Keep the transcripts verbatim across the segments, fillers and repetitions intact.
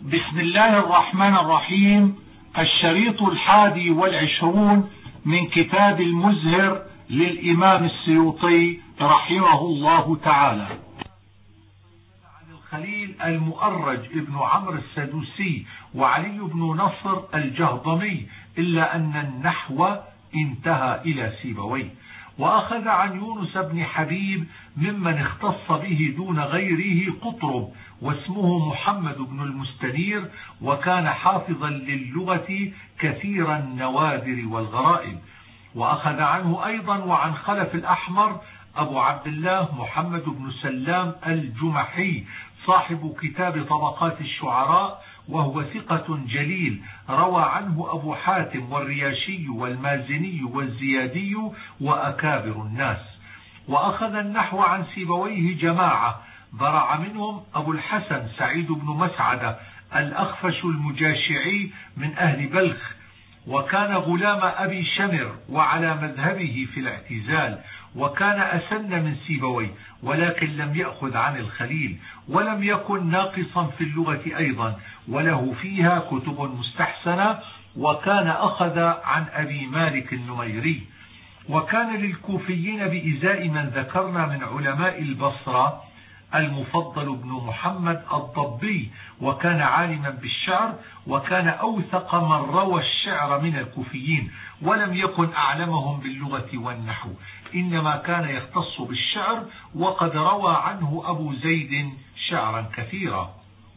بسم الله الرحمن الرحيم. الشريط الحادي والعشرون من كتاب المزهر للإمام السيوطي رحمه الله تعالى. عن الخليل المؤرج ابن عمرو السدوسي وعلي بن نصر الجهضمي، إلا أن النحو انتهى إلى سيبويه. وأخذ عن يونس بن حبيب ممن اختص به دون غيره قطرب، واسمه محمد بن المستنير، وكان حافظا للغة كثير النوادر والغرائب. وأخذ عنه أيضا وعن خلف الأحمر أبو عبد الله محمد بن سلام الجمحي صاحب كتاب طبقات الشعراء، وهو ثقة جليل، روى عنه أبو حاتم والرياشي والمازني والزيادي وأكابر الناس. وأخذ النحو عن سيبويه جماعة، برع منهم أبو الحسن سعيد بن مسعدة الأخفش المجاشعي من أهل بلخ، وكان غلام أبي شمر وعلى مذهبه في الاعتزال، وكان أسن من سيبويه ولكن لم يأخذ عن الخليل، ولم يكن ناقصا في اللغة أيضا، وله فيها كتب مستحسنة، وكان أخذ عن أبي مالك النميري. وكان للكوفيين بإزاء من ذكرنا من علماء البصرة المفضل بن محمد الضبي، وكان عالما بالشعر، وكان أوثق من روى الشعر من الكوفيين، ولم يكن أعلمهم باللغة والنحو، إنما كان يختص بالشعر، وقد روى عنه أبو زيد شعرا كثيرا.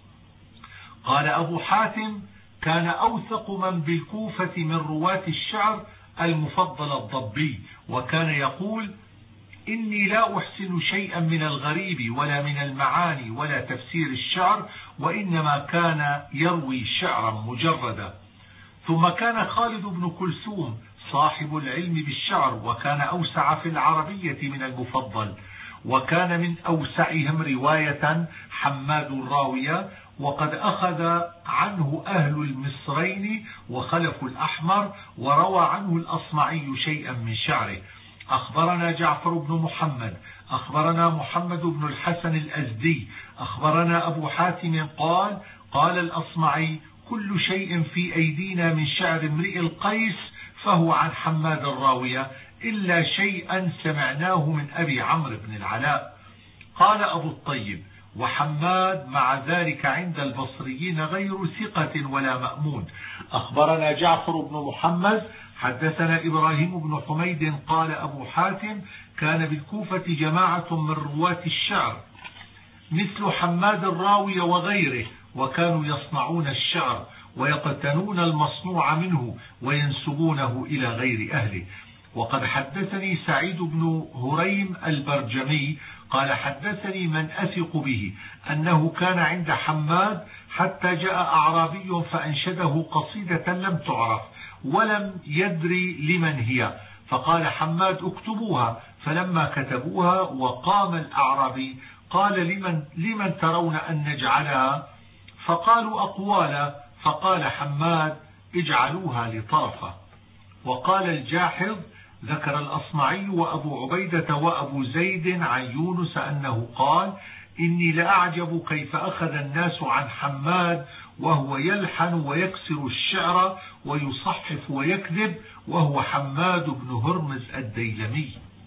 قال أبو حاتم: كان أوثق من بالكوفة من رواة الشعر المفضل الضبي، وكان يقول: إني لا أحسن شيئا من الغريب ولا من المعاني ولا تفسير الشعر، وإنما كان يروي شعرا مجردا. ثم كان خالد بن كلثوم صاحب العلم بالشعر، وكان أوسع في العربية من المفضل. وكان من أوسعهم رواية حماد الراوية، وقد أخذ عنه أهل المصرين وخلف الأحمر، وروى عنه الأصمعي شيئا من شعره. أخبرنا جعفر بن محمد، أخبرنا محمد بن الحسن الأزدي، أخبرنا أبو حاتم قال: قال الأصمعي: كل شيء في أيدينا من شعر امرئ القيس فهو عن حماد الراوية، إلا شيئا سمعناه من أبي عمرو بن العلاء. قال أبو الطيب: وحماد مع ذلك عند البصريين غير ثقة ولا مأمون. أخبرنا جعفر بن محمد حدثنا إبراهيم بن حميد قال أبو حاتم: كان بالكوفة جماعة من رواة الشعر مثل حماد الراوي وغيره، وكانوا يصنعون الشعر ويقتنون المصنوع منه وينسبونه إلى غير أهله. وقد حدثني سعيد بن هريم البرجمي قال: حدثني من أثق به أنه كان عند حماد حتى جاء أعرابي فأنشده قصيدة لم تعرف ولم يدري لمن هي، فقال حماد: اكتبوها. فلما كتبوها وقام الأعرابي قال: لمن, لمن ترون أن نجعلها؟ فقالوا: أقوالا. فقال حماد: اجعلوها لطرفة. وقال الجاحظ: ذكر الأصمعي وأبو عبيدة وأبو زيد عن يونس أنه قال: إني لأعجب كيف أخذ الناس عن حماد وهو يلحن ويكسر الشعر ويصحف ويكذب، وهو حماد بن هرمز الديلمي.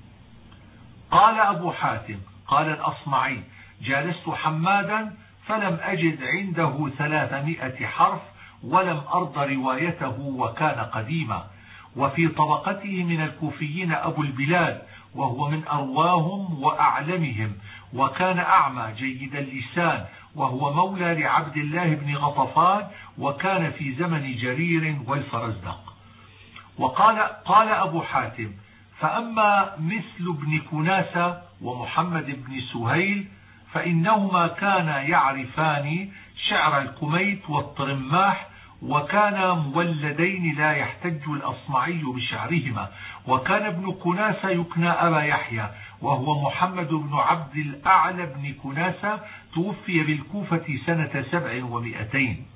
قال أبو حاتم: قال الأصمعي: جالست حمادا فلم أجد عنده ثلاثمائة حرف، ولم أرض روايته، وكان قديما. وفي طبقته من الكوفيين أبو البلاد، وهو من أرواهم وأعلمهم، وكان أعمى جيد اللسان، وهو مولى لعبد الله بن غطفان، وكان في زمن جرير والفرزدق. وقال قال أبو حاتم: فأما مثل ابن كناسة ومحمد بن سهيل فإنهما كانا يعرفان شعر الكميت والطرماح، وكانا مولدين لا يحتج الأصمعي بشعرهما. وكان ابن كناسة يكنى أبا يحيى، وهو محمد بن عبد الأعلى بن كناسة، توفي بالكوفة سنة سبع ومئتين.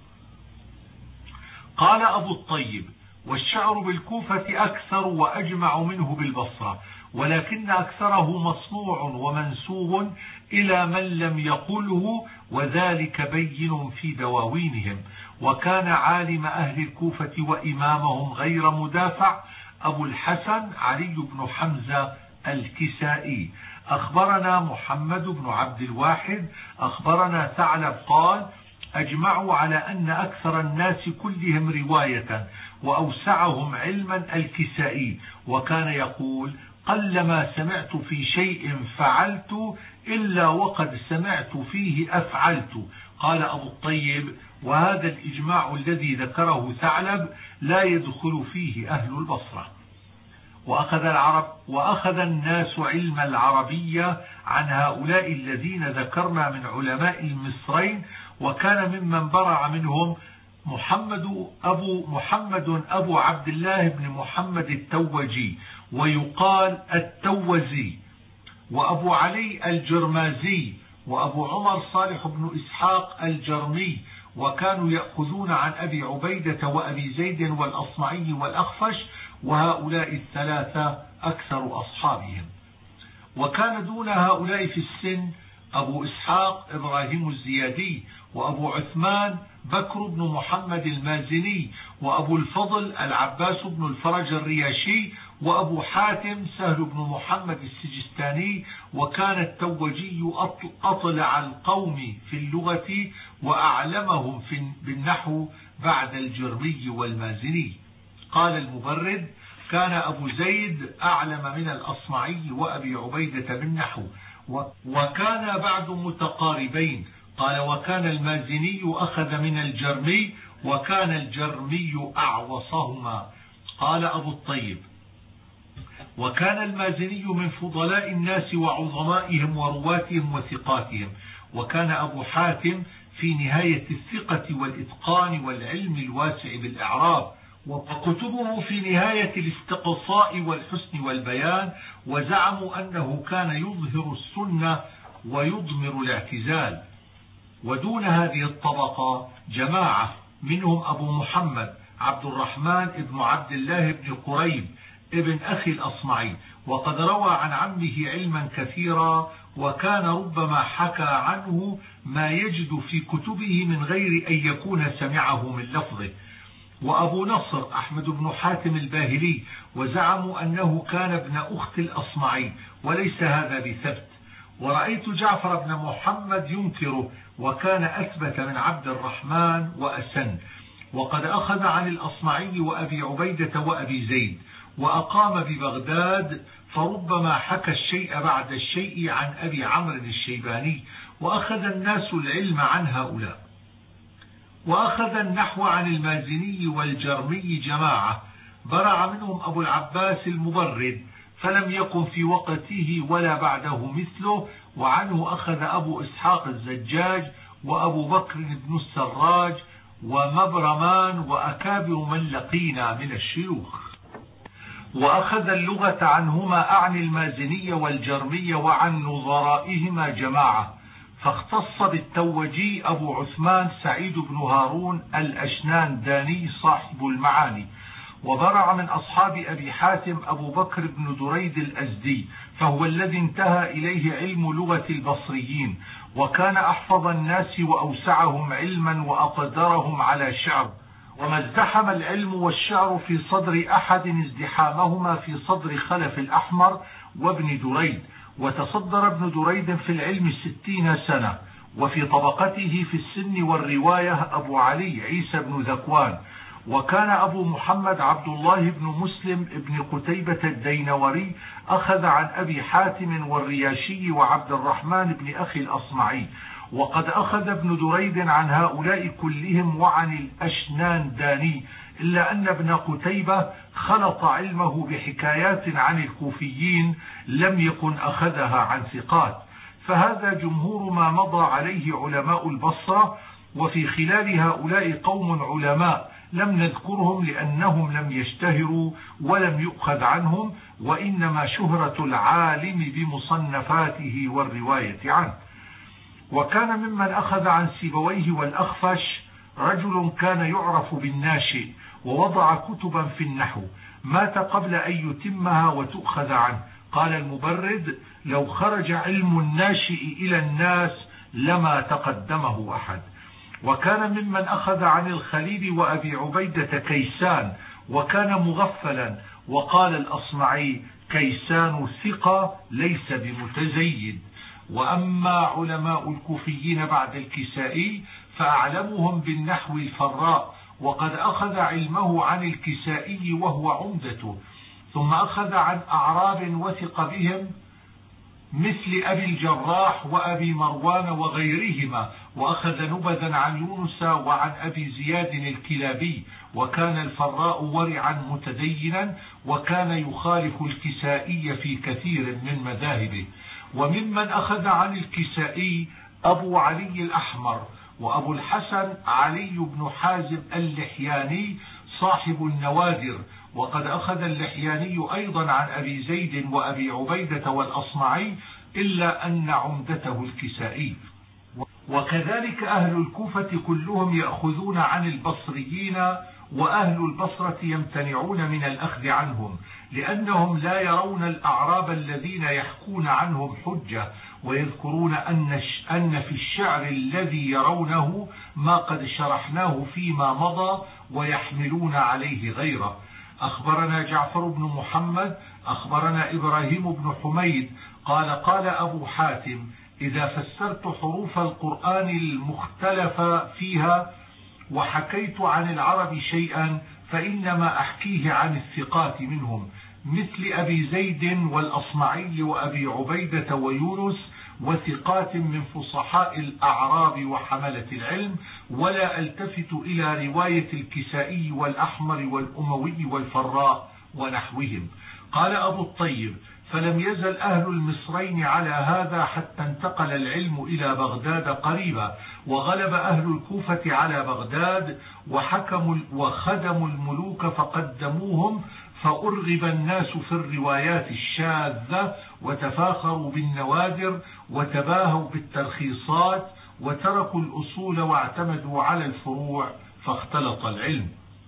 قال أبو الطيب: والشعر بالكوفة أكثر وأجمع منه بالبصرة، ولكن أكثره مصنوع ومنسوب إلى من لم يقله، وذلك بين في دواوينهم. وكان عالم أهل الكوفة وإمامهم غير مدافع أبو الحسن علي بن حمزة الكسائي. أخبرنا محمد بن عبد الواحد أخبرنا ثعلب قال: أجمعوا على أن أكثر الناس كلهم رواية وأوسعهم علما الكسائي، وكان يقول: قلما سمعت في شيء فعلت إلا وقد سمعت فيه أفعلت. قال أبو الطيب: وهذا الإجماع الذي ذكره ثعلب لا يدخل فيه أهل البصرة. وأخذ العرب وأخذ الناس علم العربية عن هؤلاء الذين ذكرنا من علماء المصرين، وكان ممن برع منهم محمد أبو محمد أبو عبد الله بن محمد التوجي، ويقال التوزي، وأبو علي الجرمازي، وأبو عمر صالح بن إسحاق الجرمي، وكانوا يأخذون عن أبي عبيدة وأبي زيد والأصمعي والأخفش، وهؤلاء الثلاثة أكثر أصحابهم. وكان دون هؤلاء في السن أبو إسحاق إبراهيم الزيادي، وأبو عثمان بكر بن محمد المازني، وأبو الفضل العباس بن الفرج الرياشي، وأبو حاتم سهل بن محمد السجستاني. وكان التوجي أطلع القوم في اللغة وأعلمهم بالنحو بعد الجرمي والمازني. قال المبرد: كان أبو زيد أعلم من الأصمعي وأبي عبيدة بالنحو، وكان بعد متقاربين. قال: وكان المازني أخذ من الجرمي، وكان الجرمي أعوصهما. قال أبو الطيب: وكان المازني من فضلاء الناس وعظمائهم ورواتهم وثقاتهم. وكان أبو حاتم في نهاية الثقة والإتقان والعلم الواسع بالإعراب، وكتبه في نهاية الاستقصاء والحسن والبيان. وزعموا أنه كان يظهر السنة ويضمر الاعتزال. ودون هذه الطبقة جماعة، منهم أبو محمد عبد الرحمن ابن عبد الله بن قريب ابن أخي الأصمعي، وقد روى عن عمه علما كثيرا، وكان ربما حكى عنه ما يجد في كتبه من غير أن يكون سمعه من لفظه. وأبو نصر أحمد بن حاتم الباهلي، وزعموا أنه كان ابن أخت الأصمعي، وليس هذا بثبت. ورأيت جعفر بن محمد ينكره، وكان أثبت من عبد الرحمن وأسن. وقد أخذ عن الأصمعي وأبي عبيدة وأبي زيد، وأقام ببغداد، فربما حكى الشيء بعد الشيء عن أبي عمرو الشيباني، وأخذ الناس العلم عن هؤلاء. وأخذ النحو عن المازني والجرمي جماعة، برع منهم أبو العباس المبرد، فلم يكن في وقته ولا بعده مثله. وعنه أخذ أبو إسحاق الزجاج، وأبو بكر بن السراج، ومبرمان، وأكابر من لقينا من الشيوخ. وأخذ اللغة عنهما أعني المازني والجرمي وعن نظرائهما جماعة، فاختص بالتوجي أبو عثمان سعيد بن هارون الأشنان داني صاحب المعاني. وبرع من أصحاب أبي حاتم أبو بكر بن دريد الأزدي، فهو الذي انتهى إليه علم لغة البصريين، وكان أحفظ الناس وأوسعهم علما وأقدرهم على شعر. وما ازدحم العلم والشعر في صدر أحد ازدحامهما في صدر خلف الأحمر وابن دريد. وتصدر ابن دريد في العلم ستين سنة، وفي طبقته في السن والرواية أبو علي عيسى بن ذكوان. وكان أبو محمد عبد الله بن مسلم ابن قتيبة الدينوري أخذ عن أبي حاتم والرياشي وعبد الرحمن بن أخي الأصمعي. وقد أخذ ابن دريد عن هؤلاء كلهم وعن الأشنان داني، إلا أن ابن قتيبة خلط علمه بحكايات عن الكوفيين لم يكن أخذها عن ثقات. فهذا جمهور ما مضى عليه علماء البصرة. وفي خلال هؤلاء قوم علماء لم نذكرهم لأنهم لم يشتهروا ولم يؤخذ عنهم، وإنما شهرة العالم بمصنفاته والرواية عنه. وكان ممن أخذ عن سيبويه والأخفش رجل كان يعرف بالناشئ، ووضع كتبا في النحو، مات قبل أن يتمها وتؤخذ عنه، قال المبرد: لو خرج علم الناشئ إلى الناس لما تقدمه أحد. وكان ممن أخذ عن الخليل وأبي عبيدة كيسان، وكان مغفلا، وقال الأصمعي: كيسان ثقة ليس بمتزيد. وأما علماء الكوفيين بعد الكسائي فأعلمهم بالنحو الفراء، وقد أخذ علمه عن الكسائي وهو عمدته، ثم أخذ عن أعراب وثق بهم مثل أبي الجراح وأبي مروان وغيرهما، وأخذ نبذا عن يونس وعن أبي زياد الكلابي. وكان الفراء ورعا متدينا، وكان يخالف الكسائي في كثير من مذاهبه. وممن أخذ عن الكسائي أبو علي الأحمر، وأبو الحسن علي بن حازم اللحياني صاحب النوادر، وقد أخذ اللحياني أيضا عن أبي زيد وأبي عبيدة والأصمعي، إلا أن عمدته الكسائي. وكذلك أهل الكوفة كلهم يأخذون عن البصريين، وأهل البصرة يمتنعون من الأخذ عنهم، لأنهم لا يرون الأعراب الذين يحكون عنهم حجة، ويذكرون أن أن في الشعر الذي يرونه ما قد شرحناه فيما مضى، ويحملون عليه غيره. أخبرنا جعفر بن محمد أخبرنا إبراهيم بن حميد قال: قال أبو حاتم: إذا فسرت حروف القرآن المختلف فيها وحكيت عن العرب شيئا فإنما أحكيه عن الثقات منهم، مثل أبي زيد والأصمعي وأبي عبيدة ويونس، وثقات من فصحاء الأعراب وحملة العلم، ولا ألتفت إلى رواية الكسائي والأحمر والأموي والفراء ونحوهم. قال أبو الطيب: فلم يزل أهل المصرين على هذا حتى انتقل العلم إلى بغداد قريبا، وغلب أهل الكوفة على بغداد، وحكموا وخدموا الملوك فقدموهم، فأرغب الناس في الروايات الشاذة، وتفاخروا بالنوادر، وتباهوا بالترخيصات، وتركوا الأصول واعتمدوا على الفروع، فاختلط العلم.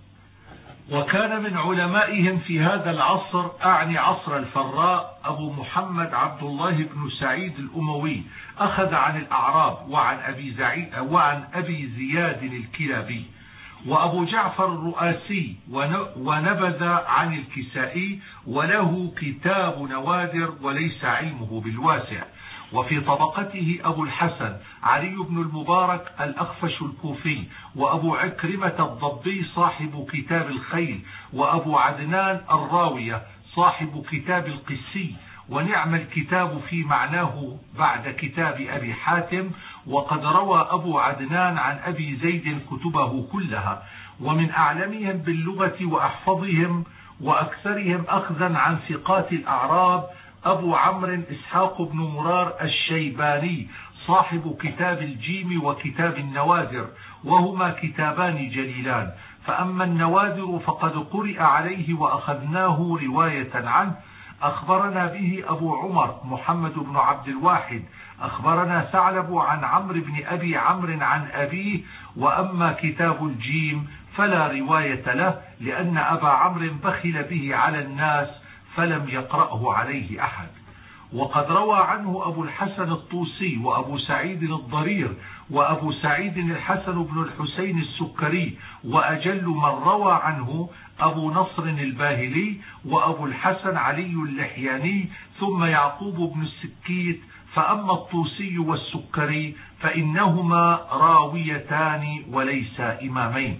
وكان من علمائهم في هذا العصر، أعني عصر الفراء، أبو محمد عبد الله بن سعيد الأموي، أخذ عن الأعراب وعن أبي, وعن أبي زياد الكلابي. وأبو جعفر الرؤاسي ونبذ عن الكسائي، وله كتاب نوادر وليس علمه بالواسع. وفي طبقته أبو الحسن علي بن المبارك الأخفش الكوفي، وأبو عكرمة الضبي صاحب كتاب الخيل، وأبو عدنان الراوية صاحب كتاب القسي، ونعم الكتاب في معناه بعد كتاب أبي حاتم. وقد روى أبو عدنان عن أبي زيد كتبه كلها. ومن أعلمهم باللغة وأحفظهم وأكثرهم أخذا عن ثقات الأعراب أبو عمرو إسحاق بن مرار الشيباني صاحب كتاب الجيم وكتاب النوادر، وهما كتابان جليلان. فأما النوادر فقد قرئ عليه وأخذناه رواية عنه. أخبرنا به أبو عمر محمد بن عبد الواحد أخبرنا ثعلب عن عمرو بن أبي عمرو عن أبيه. وأما كتاب الجيم فلا رواية له، لأن أبا عمرو بخل به على الناس فلم يقرأه عليه أحد. وقد روى عنه أبو الحسن الطوسي وأبو سعيد الضرير وأبو سعيد الحسن بن الحسين السكري، وأجل من روى عنه أبو نصر الباهلي وأبو الحسن علي اللحياني، ثم يعقوب بن السكيت. فأما الطوسي والسكري فإنهما راويتان وليس إمامين.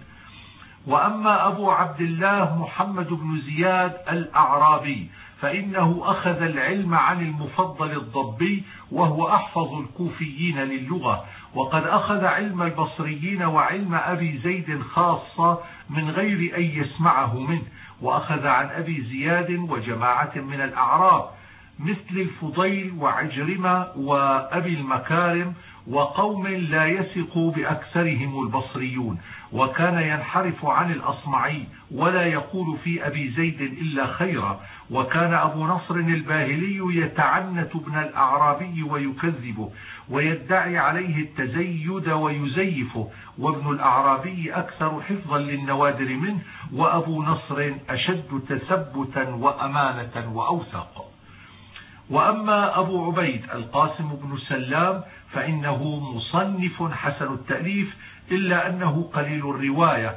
وأما أبو عبد الله محمد بن زياد الأعرابي فإنه أخذ العلم عن المفضل الضبي، وهو أحفظ الكوفيين للغة، وقد أخذ علم البصريين وعلم أبي زيد خاصة من غير أن يسمعه منه. وأخذ عن أبي زياد وجماعة من الأعراب مثل الفضيل وعجرمة وأبي المكارم، وقوم لا يثق بأكثرهم البصريون. وكان ينحرف عن الأصمعي ولا يقول في أبي زيد إلا خيرا. وكان أبو نصر الباهلي يتعنت ابن الأعرابي ويكذبه ويدعي عليه التزيد ويزيفه، وابن الأعرابي أكثر حفظا للنوادر منه، وأبو نصر أشد تثبتا وأمانة وأوثق. وأما أبو عبيد القاسم بن سلام فإنه مصنف حسن التأليف، إلا أنه قليل الرواية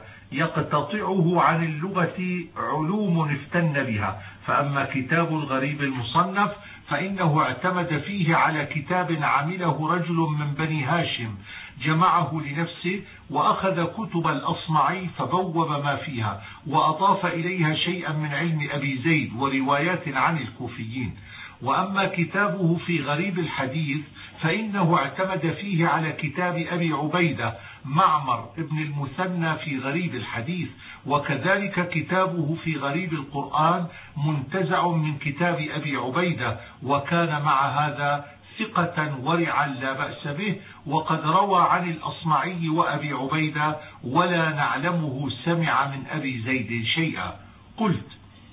يقتطعه عن اللغة علوم افتن بها. فأما كتاب الغريب المصنف فإنه اعتمد فيه على كتاب عمله رجل من بني هاشم جمعه لنفسه، وأخذ كتب الأصمعي فبوب ما فيها وأضاف إليها شيئا من علم أبي زيد وروايات عن الكوفيين. وأما كتابه في غريب الحديث فإنه اعتمد فيه على كتاب أبي عبيدة معمر ابن المثنى في غريب الحديث، وكذلك كتابه في غريب القرآن منتزع من كتاب أبي عبيدة، وكان مع هذا ثقة ورعا لا بأس به، وقد روى عن الأصمعي وأبي عبيدة ولا نعلمه سمع من أبي زيد شيئا. قلت: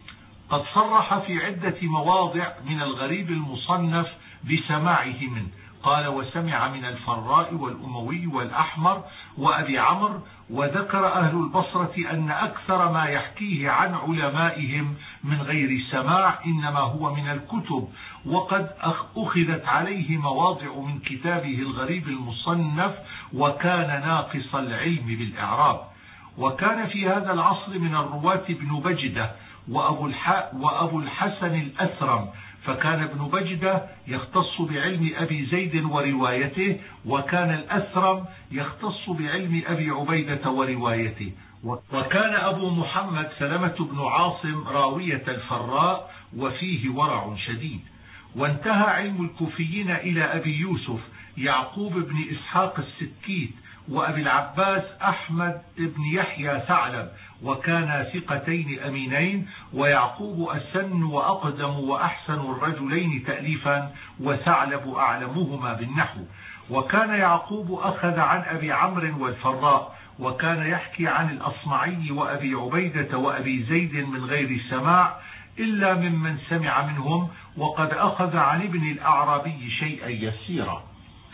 قد صرح في عدة مواضع من الغريب المصنف بسماعه منه، قال: وسمع من الفراء والأموي والأحمر وأبي عمرو. وذكر أهل البصرة أن أكثر ما يحكيه عن علمائهم من غير سماع إنما هو من الكتب، وقد أخذت عليه مواضع من كتابه الغريب المصنف، وكان ناقص العلم بالإعراب. وكان في هذا العصر من الرواة ابن بجدة وأبو, الح... وأبو الحسن الأثرم، فكان ابن بجدة يختص بعلم أبي زيد وروايته، وكان الأثرم يختص بعلم أبي عبيدة وروايته. وكان أبو محمد سلمة بن عاصم راوية الفراء وفيه ورع شديد. وانتهى علم الكوفيين إلى أبي يوسف يعقوب بن إسحاق السكيت وأبي العباس أحمد بن يحيى ثعلب، وكانا ثقتين أمينين، ويعقوب أسن وأقدم وأحسن الرجلين تأليفا، وثعلب أعلمهما بالنحو. وكان يعقوب أخذ عن أبي عمرو والفراء، وكان يحكي عن الأصمعي وأبي عبيدة وأبي زيد من غير سماع إلا ممن سمع منهم، وقد أخذ عن ابن الأعرابي شيئا يسيرا.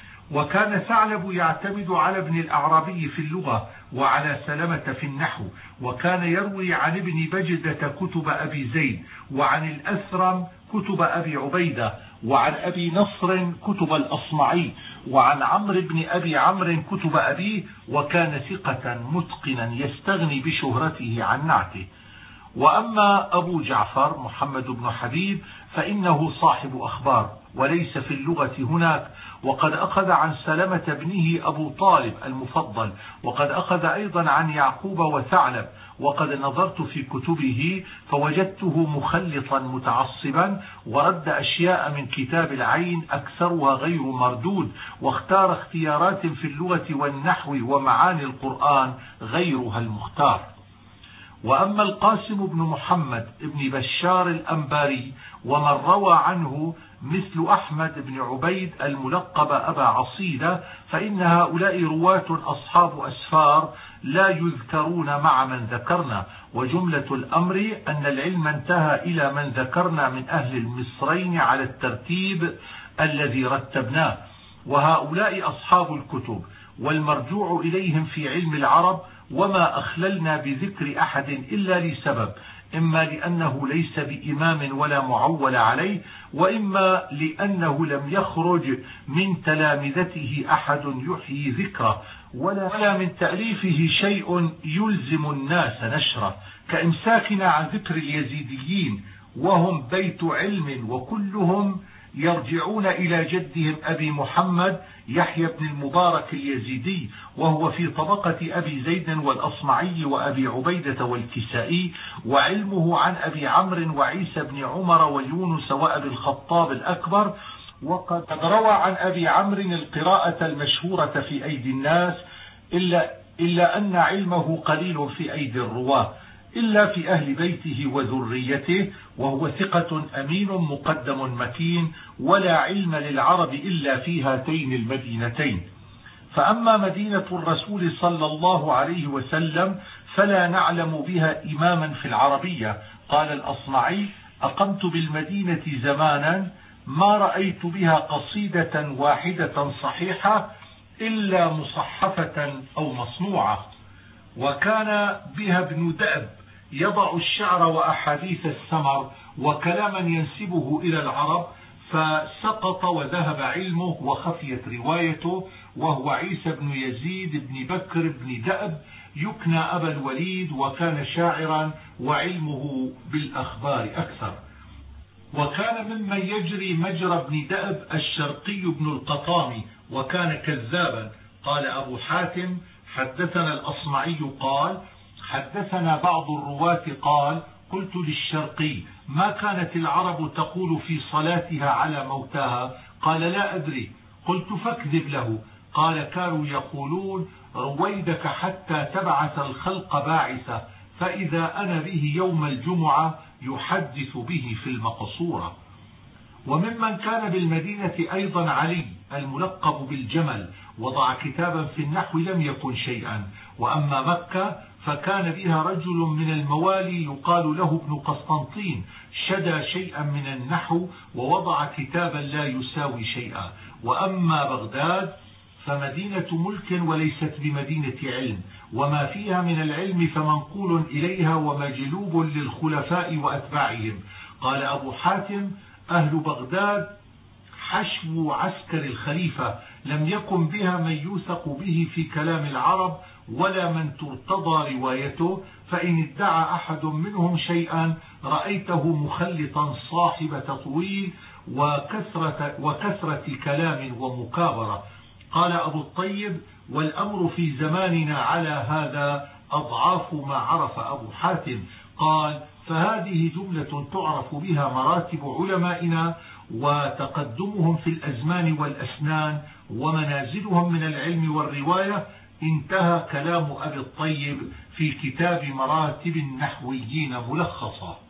وكان ثعلب يعتمد على ابن الأعرابي في اللغة وعلى سلمة في النحو، وكان يروي عن ابن بجدة كتب أبي زيد، وعن الأثرم كتب أبي عبيدة، وعن أبي نصر كتب الأصمعي، وعن عمرو بن أبي عمرو كتب أبيه، وكان ثقة متقنا يستغني بشهرته عن نعته. وأما أبو جعفر محمد بن حبيب فإنه صاحب أخبار وليس في اللغة هناك، وقد أخذ عن سلمة ابنه أبو طالب المفضل، وقد أخذ أيضا عن يعقوب وثعلب. وقد نظرت في كتبه فوجدته مخلطا متعصبا، ورد أشياء من كتاب العين أكثرها غير مردود، واختار اختيارات في اللغة والنحو ومعاني القرآن غيرها المختار. وأما القاسم بن محمد بن بشار الأنباري ومن روى عنه مثل أحمد بن عبيد الملقب أبا عصيدة، فإن هؤلاء رواة أصحاب أسفار لا يذكرون مع من ذكرنا. وجملة الأمر أن العلم انتهى إلى من ذكرنا من أهل المصرين على الترتيب الذي رتبناه، وهؤلاء أصحاب الكتب والمرجوع إليهم في علم العرب، وما أخللنا بذكر أحد إلا لسبب، إما لأنه ليس بإمام ولا معول عليه، وإما لأنه لم يخرج من تلامذته أحد يحيي ذكره، ولا من تأليفه شيء يلزم الناس نشره، كإمساكنا عن ذكر اليزيديين وهم بيت علم، وكلهم يرجعون إلى جدهم أبي محمد يحيى بن المبارك اليزيدي، وهو في طبقة أبي زيد والأصمعي وأبي عبيدة والكسائي، وعلمه عن أبي عمرو وعيسى بن عمر ويونس وأبي الخطاب الأكبر. وقد روى عن أبي عمرو القراءة المشهورة في أيدي الناس، إلا, إلا أن علمه قليل في أيدي الرواة إلا في أهل بيته وذريته، وهو ثقة أمين مقدم مكين، ولا علم للعرب إلا في هاتين المدينتين. فأما مدينة الرسول صلى الله عليه وسلم فلا نعلم بها إماما في العربية. قال الأصمعي: أقمت بالمدينة زمانا ما رأيت بها قصيدة واحدة صحيحة إلا مصحفة أو مصنوعة، وكان بها ابن دأب يضع الشعر وأحاديث السمر وكلاما ينسبه إلى العرب، فسقط وذهب علمه وخفيت روايته، وهو عيسى بن يزيد بن بكر بن دأب يكنى أبا الوليد، وكان شاعرا وعلمه بالأخبار أكثر. وكان ممن يجري مجرى ابن دأب الشرقي بن القطامي، وكان كذابا. قال أبو حاتم حدثنا الأصمعي قال حدثنا بعض الرواة قال قلت للشرقي ما كانت العرب تقول في صلاتها على موتاها؟ قال لا أدري. قلت فاكذب له. قال كانوا يقولون رويدك حتى تبعث الخلق باعثة، فإذا أنا به يوم الجمعة يحدث به في المقصورة. وممن كان بالمدينة أيضا علي الملقب بالجمل، وضع كتابا في النحو لم يكن شيئا. وأما مكة فكان بها رجل من الموالي يقال له ابن قسطنطين، شدى شيئا من النحو ووضع كتابا لا يساوي شيئا. وأما بغداد فمدينة ملك وليست بمدينة علم، وما فيها من العلم فمنقول إليها ومجلوب للخلفاء وأتباعهم. قال أبو حاتم أهل بغداد حشو عسكر الخليفة، لم يكن بها من يوثق به في كلام العرب ولا من ترتضى روايته، فإن ادعى أحد منهم شيئا رأيته مخلطا صاحب تطويل وكثرة, وكثرة كلام ومكابرة. قال أبو الطيب والأمر في زماننا على هذا أضعاف ما عرف أبو حاتم. قال فهذه جملة تعرف بها مراتب علمائنا وتقدمهم في الأزمان والأسنان ومنازلهم من العلم والرواية. انتهى كلام أبي الطيب في كتاب مراتب النحويين ملخصا.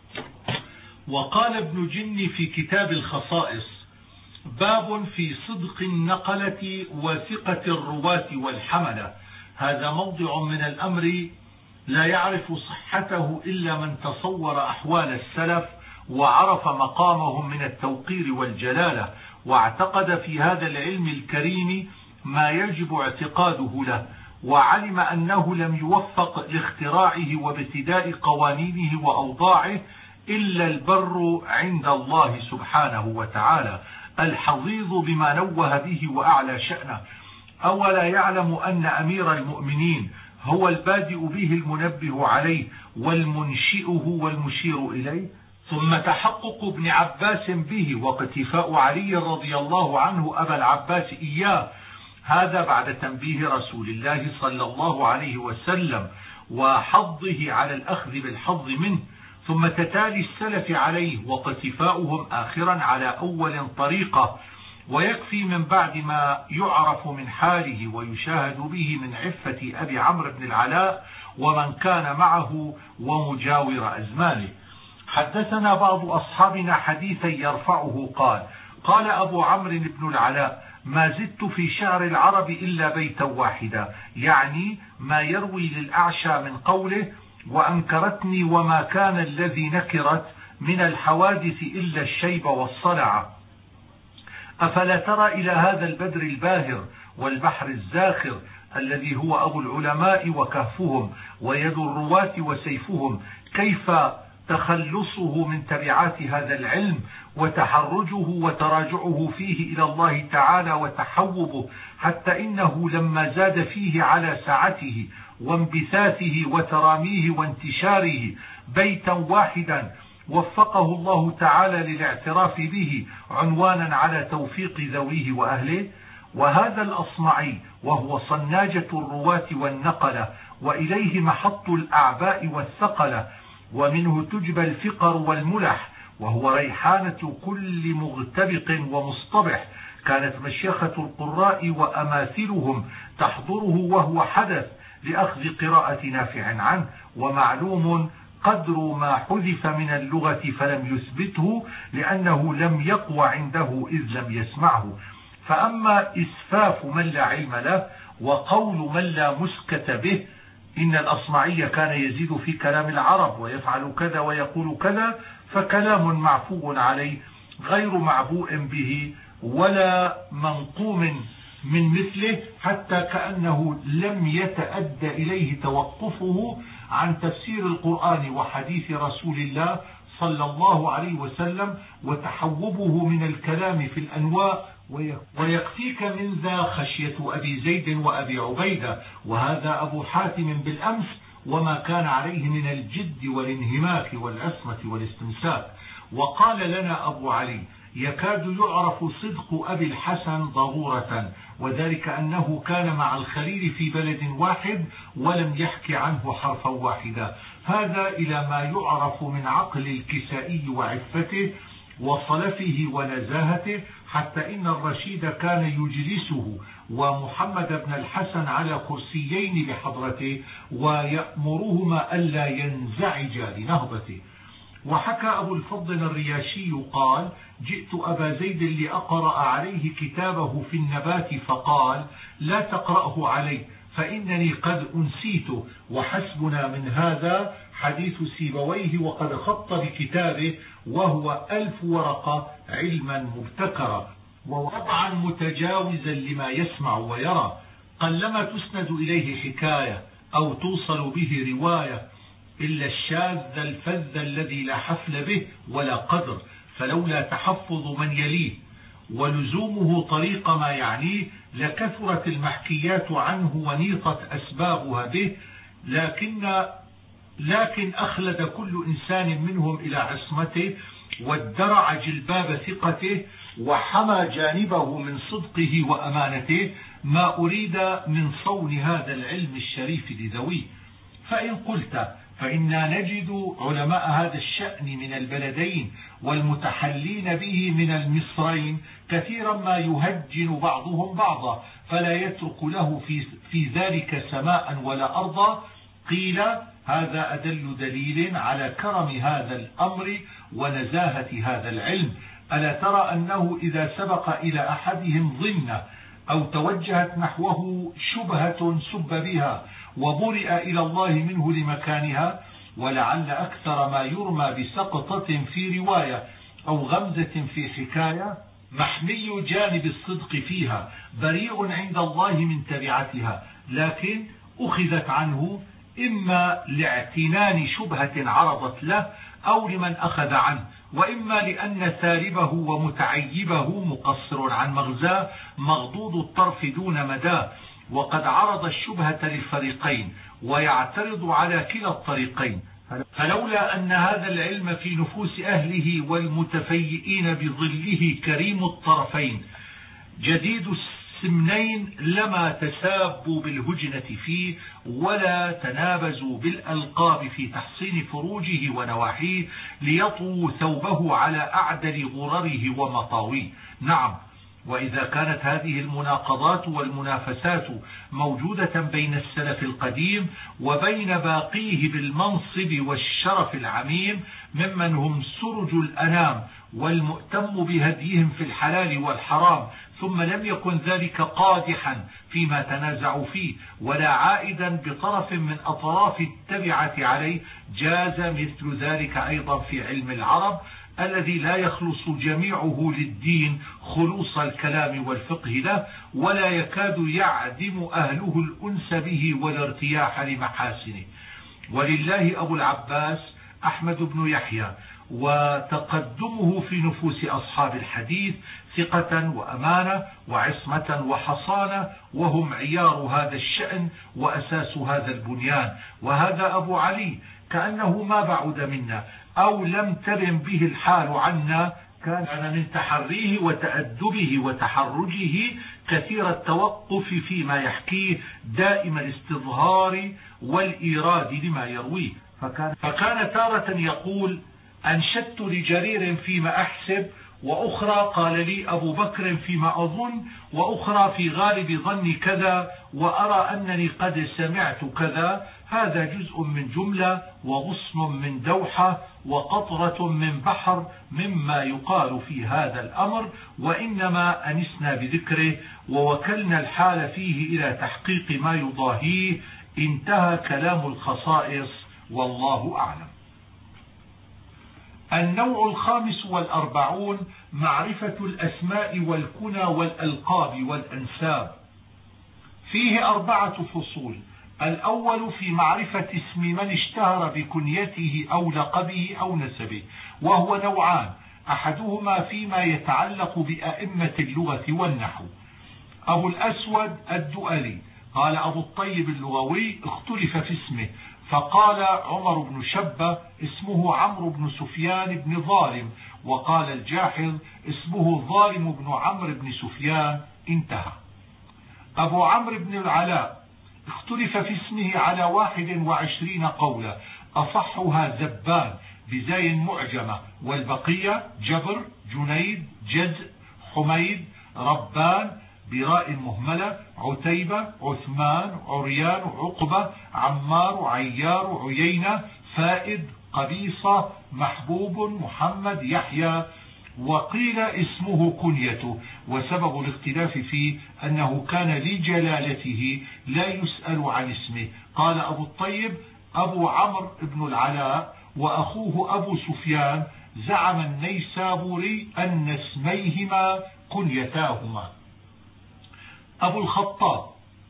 وقال ابن جني في كتاب الخصائص باب في صدق النقلة وثقة الرواة والحملة. هذا موضع من الأمر لا يعرف صحته إلا من تصور أحوال السلف وعرف مقامهم من التوقير والجلالة، واعتقد في هذا العلم الكريم ما يجب اعتقاده له، وعلم أنه لم يوفق لاختراعه وابتداء قوانينه وأوضاعه إلا البر عند الله سبحانه وتعالى الحظيظ بما نوه به وأعلى شأنه. أولا يعلم أن أمير المؤمنين هو البادئ به المنبه عليه والمنشئه والمشير إليه، ثم تحقق ابن عباس به واقتفاء علي رضي الله عنه أبا العباس إياه، هذا بعد تنبيه رسول الله صلى الله عليه وسلم وحضه على الأخذ بالحظ منه، ثم تتالي السلف عليه واقتفاؤهم آخرا على أول طريقة. ويكفي من بعد ما يعرف من حاله ويشاهد به من عفة أبي عمرو بن العلاء ومن كان معه ومجاور أزمانه. حدثنا بعض أصحابنا حديثا يرفعه قال قال أبو عمرو بن العلاء ما زدت في شعر العرب إلا بيتا واحدا، يعني ما يروي للأعشى من قوله وأنكرتني وما كان الذي نكرت من الحوادث إلا الشيب والصلع. أفلا ترى إلى هذا البدر الباهر والبحر الزاخر الذي هو أبو العلماء وكهفهم ويد الرواة وسيفهم، كيف تخلصه من تبعات هذا العلم وتحرجه وتراجعه فيه إلى الله تعالى وتحوبه، حتى إنه لما زاد فيه على سعته وانبثاثه وتراميه وانتشاره بيتا واحدا وفقه الله تعالى للاعتراف به عنوانا على توفيق ذويه وأهله. وهذا الأصمعي وهو صناجة الرواة والنقلة، وإليه محط الأعباء والثقلة، ومنه تجبى الفقر والملح، وهو ريحانة كل مغتبق ومصطبح. كانت مشيخة القراء وأماثلهم تحضره وهو حدث لأخذ قراءة نافع عنه، ومعلوم قدر ما حذف من اللغة فلم يثبته لأنه لم يقوى عنده إذ لم يسمعه. فأما إسفاف من لا علم له وقول من لا مسكت به، إن الأصمعي كان يزيد في كلام العرب ويفعل كذا ويقول كذا، فكلام معفو عليه غير معبوء به ولا منقوم من مثله، حتى كأنه لم يتأدى إليه توقفه عن تفسير القرآن وحديث رسول الله صلى الله عليه وسلم وتحوبه من الكلام في الأنواء، ويكفيك من ذا خشية أبي زيد وأبي عبيدة، وهذا أبو حاتم بالأمس وما كان عليه من الجد والانهماك والعصمة والاستمساك. وقال لنا أبو علي: يكاد يعرف صدق أبي الحسن ضرورة، وذلك أنه كان مع الخليل في بلد واحد ولم يحكي عنه حرفا واحدا. هذا إلى ما يعرف من عقل الكسائي وعفته وصلفه ونزاهته، حتى إن الرشيد كان يجلسه ومحمد بن الحسن على كرسيين بحضرته ويأمرهما ألا ينزعج لنهضته. وحكى أبو الفضل الرياشي قال: جئت أبا زيد لأقرأ عليه كتابه في النبات فقال: لا تقرأه علي فإنني قد أنسيته، وحسبنا من هذا حديث سيبويه وقد خط بكتابه وهو ألف ورقة علما مبتكرا ووضعا متجاوزا لما يسمع ويرى، قلما تسند إليه حكاية أو توصل به رواية إلا الشاذ الفذ الذي لا حفل به ولا قدر، فلولا تحفظ من يليه ولزومه طريق ما يعنيه لكثرت المحكيات عنه ونيطت أسبابها به، لكن لكن أخلد كل إنسان منهم إلى عصمته وادرع جلباب ثقته وحمى جانبه من صدقه وأمانته، ما أريد من صون هذا العلم الشريف لذويه. فإن قلت فإنا نجد علماء هذا الشأن من البلدين والمتحلين به من المصرين كثيرا ما يهجن بعضهم بعضا فلا يترك له في, في ذلك سماء ولا أرضا، قيل: هذا أدل دليل على كرم هذا الأمر ونزاهة هذا العلم. ألا ترى أنه إذا سبق إلى أحدهم ظنة أو توجهت نحوه شبهة سب بها وبرئ إلى الله منه لمكانها، ولعل أكثر ما يرمى بسقطة في رواية أو غمزة في حكاية محمي جانب الصدق فيها بريء عند الله من تبعتها، لكن أخذت عنه إما لاعتنان شبهة عرضت له أو لمن أخذ عنه، وإما لأن ثالبه ومتعيبه مقصر عن مغزاه مغضوض الطرف دون مداه، وقد عرض الشبهة للفريقين ويعترض على كلا الطريقين. فلولا أن هذا العلم في نفوس أهله والمتفيئين بظله كريم الطرفين جديد السمنين لما تسابوا بالهجنة فيه ولا تنابزوا بالألقاب في تحصين فروجه ونواحيه ليطووا ثوبه على أعدل غرره ومطاويه. نعم، وإذا كانت هذه المناقضات والمنافسات موجودة بين السلف القديم وبين باقيه بالمنصب والشرف العميم ممن هم سرج الأنام والمؤتم بهديهم في الحلال والحرام، ثم لم يكن ذلك قادحا فيما تنازعوا فيه ولا عائدا بطرف من أطراف التبعة عليه، جاز مثل ذلك أيضا في علم العرب الذي لا يخلص جميعه للدين خلوص الكلام والفقه له، ولا يكاد يعدم أهله الأنس به والارتياح لمحاسنه. ولله أبو العباس أحمد بن يحيى وتقدمه في نفوس أصحاب الحديث ثقة وأمانة وعصمة وحصانة، وهم عيار هذا الشأن وأساس هذا البنيان. وهذا أبو علي كأنه ما بعد منا أو لم ترم به الحال عنا، كان من تحريه وتأدبه وتحرجه كثير التوقف فيما يحكيه دائم الاستظهار والإيراد لما يرويه، فكان, فكان تارة يقول: أنشدت لجرير فيما أحسب، وأخرى قال لي أبو بكر فيما أظن، وأخرى في غالب ظني كذا، وأرى أنني قد سمعت كذا. هذا جزء من جملة وغصن من دوحة وقطرة من بحر مما يقال في هذا الأمر، وإنما أنسنا بذكره ووكلنا الحال فيه إلى تحقيق ما يضاهيه. انتهى كلام الخصائص، والله أعلم. النوع الخامس والأربعون: معرفة الأسماء والكنى والألقاب والأنساب. فيه أربعة فصول: الأول في معرفة اسم من اشتهر بكنيته أو لقبه أو نسبه، وهو نوعان: أحدهما فيما يتعلق بأئمة اللغة والنحو. أبو الأسود الدؤلي. قال أبو الطيب اللغوي: اختلف في اسمه، فقال عمر بن شبة اسمه عمرو بن سفيان بن ظالم، وقال الجاحظ اسمه ظالم بن عمرو بن سفيان. انتهى. أبو عمرو بن العلاء اختلف في اسمه على واحد وعشرين قولا، أصحها زبان بزاي معجمة، والبقية جبر، جنيد، جزء، حميد، ربان براء مهملة، عتيبة، عثمان، عريان، عقبة، عمار، عيار، عيينة، فائد، قبيصة، محبوب، محمد، يحيى. وقيل اسمه كنيته، وسبب الاختلاف فيه أنه كان لجلالته لا يسأل عن اسمه. قال أبو الطيب: أبو عمرو بن العلاء وأخوه أبو سفيان. زعم النيسابوري أن اسميهما كنيتاهما. أبو الخطاب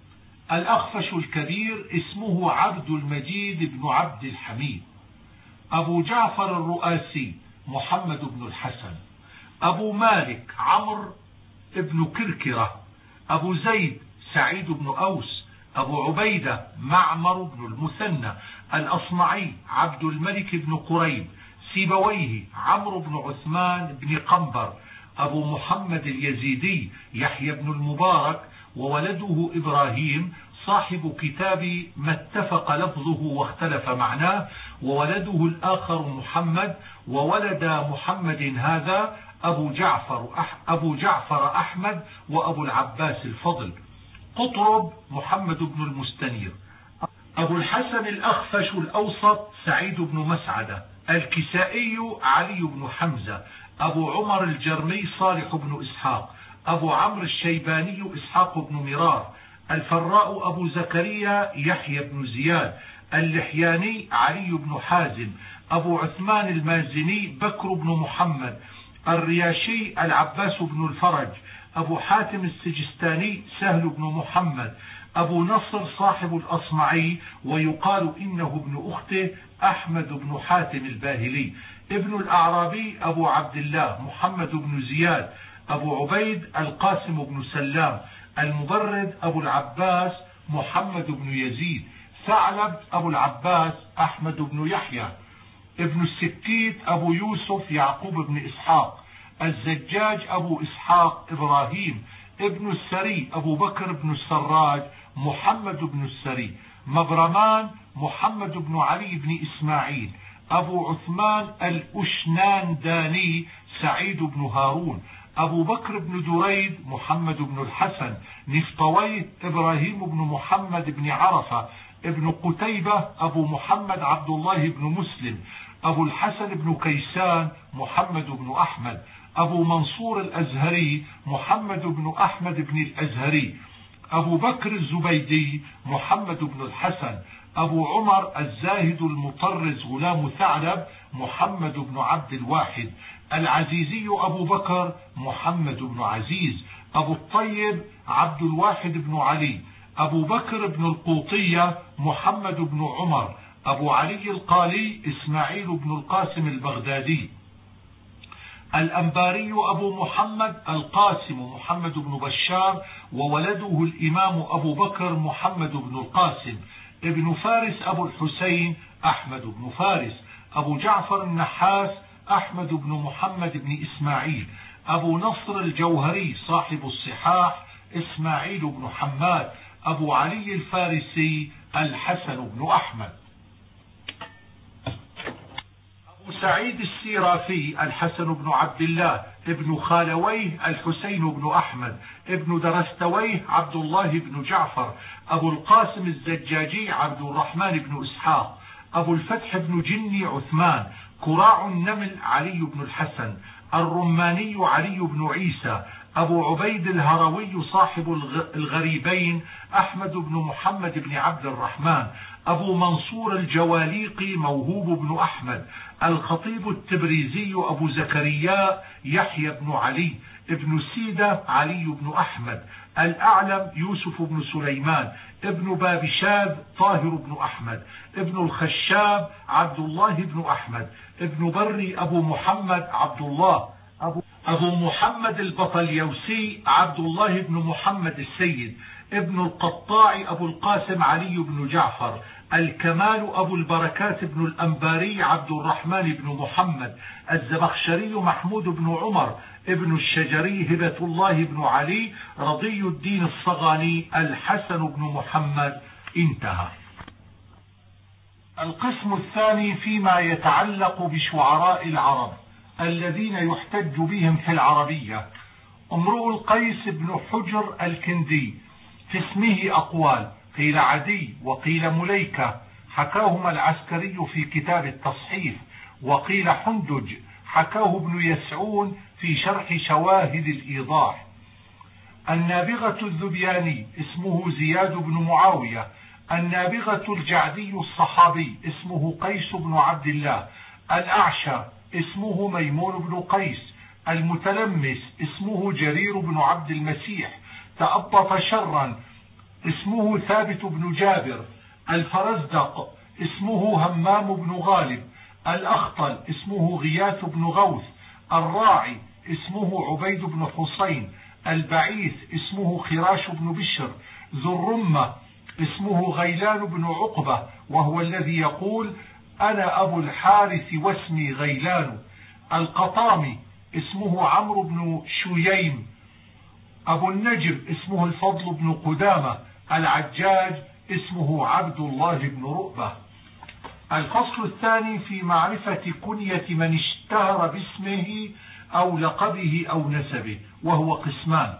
الأخفش الكبير اسمه عبد المجيد بن عبد الحميد. أبو جعفر الرؤاسي محمد بن الحسن. أبو مالك عمرو بن كركرة. أبو زيد سعيد بن أوس. أبو عبيدة معمر بن المثنى. الأصمعي عبد الملك بن قريب. سيبويه عمرو بن عثمان بن قنبر. أبو محمد اليزيدي يحيى بن المبارك، وولده إبراهيم صاحب كتاب ما اتفق لفظه واختلف معناه، وولده الآخر محمد، وولد محمد هذا أبو جعفر أح أبو جعفر أحمد وأبو العباس الفضل. قطرب محمد بن المستنير. أبو الحسن الأخفش الأوسط سعيد بن مسعدة. الكسائي علي بن حمزة. أبو عمر الجرمي صالح بن إسحاق. أبو عمرو الشيباني إسحاق بن مرار. الفراء أبو زكريا يحيى بن زياد. اللحياني علي بن حازم. أبو عثمان المازني بكر بن محمد. الرياشي العباس بن الفرج. أبو حاتم السجستاني سهل بن محمد. أبو نصر صاحب الأصمعي، ويقال إنه ابن أخته أحمد بن حاتم الباهلي. ابن الأعرابي أبو عبد الله محمد بن زياد. أبو عبيد القاسم بن سلام. المبرد أبو العباس محمد بن يزيد. ثعلب أبو العباس أحمد بن يحيى. ابن السكيت أبو يوسف يعقوب بن إسحاق. الزجاج أبو إسحاق إبراهيم. ابن السري أبو بكر بن السراج محمد بن السري. مبرمان محمد بن علي بن إسماعيل. أبو عثمان الأشنانداني سعيد بن هارون. أبو بكر بن دريد محمد بن الحسن. نفطويه إبراهيم بن محمد بن عرفة. ابن قتيبة أبو محمد عبد الله بن مسلم. أبو الحسن بن كيسان محمد بن أحمد. أبو منصور الأزهري محمد بن أحمد بن الأزهري. أبو بكر الزبيدي محمد بن الحسن. أبو عمر الزاهد المطرز غلام ثعلب محمد بن عبد الواحد. العزيزي أبو بكر محمد بن عزيز. أبو الطيب عبد الواحد بن علي. أبو بكر بن القوطية محمد بن عمر. أبو علي القالي إسماعيل بن القاسم البغدادي. الأنباري أبو محمد القاسم محمد بن بشار، وولده الإمام أبو بكر محمد بن القاسم. ابن فارس أبو الحسين أحمد بن فارس. أبو جعفر النحاس أحمد بن محمد بن إسماعيل. أبو نصر الجوهري صاحب الصحاح إسماعيل بن حماد. أبو علي الفارسي الحسن بن أحمد. أبو سعيد السيرافي الحسن بن عبد الله. ابن خالويه الحسين بن أحمد. ابن درستويه عبد الله بن جعفر. أبو القاسم الزجاجي عبد الرحمن بن إسحاق. أبو الفتح بن جني عثمان. كراع النمل علي بن الحسن. الرماني علي بن عيسى. أبو عبيد الهروي صاحب الغريبين أحمد بن محمد بن عبد الرحمن. أبو منصور الجواليقي موهوب بن أحمد. الخطيب التبريزي أبو زكريا يحيى بن علي. ابن سيدة علي بن أحمد، الأعلم يوسف بن سليمان، ابن بابشاذ طاهر بن أحمد، ابن الخشاب عبد الله بن أحمد، ابن بري أبو محمد عبد الله، أبو, أبو محمد البطليوسي عبد الله بن محمد السيد، ابن القطاع أبو القاسم علي بن جعفر، الكمال أبو البركات بن الأنباري عبد الرحمن بن محمد، الزمخشري محمود بن عمر، ابن الشجري هبة الله بن علي، رضي الدين الصغاني الحسن بن محمد. انتهى. القسم الثاني فيما يتعلق بشعراء العرب الذين يحتج بهم في العربية. امرؤ القيس بن حجر الكندي في اسمه أقوال، قيل عدي وقيل مليكة، حكاهما العسكري في كتاب التصحيف، وقيل حندج، حكاه ابن يسعون في شرح شواهد الإيضاح. النابغة الذبياني اسمه زياد بن معاوية، النابغة الجعدي الصحابي اسمه قيس بن عبد الله، الأعشى اسمه ميمون بن قيس، المتلمس اسمه جرير بن عبد المسيح، تأبط شرا اسمه ثابت بن جابر، الفرزدق اسمه همام بن غالب، الأخطل اسمه غياث بن غوث، الراعي اسمه عبيد بن حسين، البعيث اسمه خراش بن بشر، ذو الرمة اسمه غيلان بن عقبة وهو الذي يقول أنا أبو الحارث واسمي غيلان، القطامي اسمه عمرو بن شييم، أبو النجم اسمه الفضل بن قدامة، العجاج اسمه عبد الله بن رؤبة. الفصل الثاني في معرفة كنية من اشتهر باسمه أو لقبه أو نسبه، وهو قسمان.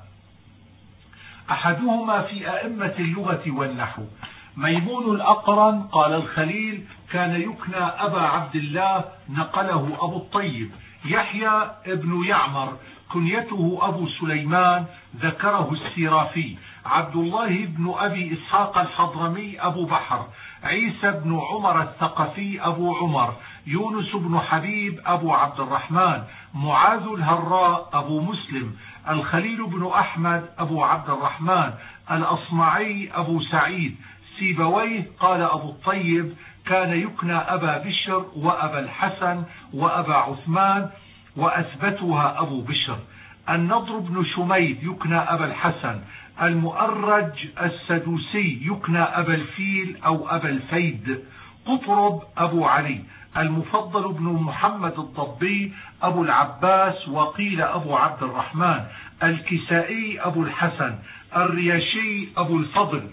أحدهما في أئمة اللغة والنحو. ميمون الأقرن قال الخليل كان يكنى أبا عبد الله، نقله أبو الطيب. يحيى ابن يعمر كنيته أبو سليمان، ذكره السيرافي. عبد الله بن أبي إسحاق الحضرمي أبو بحر، عيسى بن عمر الثقفي أبو عمر، يونس بن حبيب أبو عبد الرحمن، معاذ الهراء أبو مسلم، الخليل بن أحمد أبو عبد الرحمن، الأصمعي أبو سعيد. سيبويه قال أبو الطيب كان يكنى أبا بشر وأبا الحسن وأبا عثمان، وأثبتها أبو بشر. النضر بن شميد يكنى أبا الحسن، المؤرج السدوسي يكنى أبا الفيل أو أبا الفيد، قطرب أبو علي، المفضل بن محمد الضبي أبو العباس وقيل أبو عبد الرحمن، الكسائي أبو الحسن، الرياشي أبو الفضل.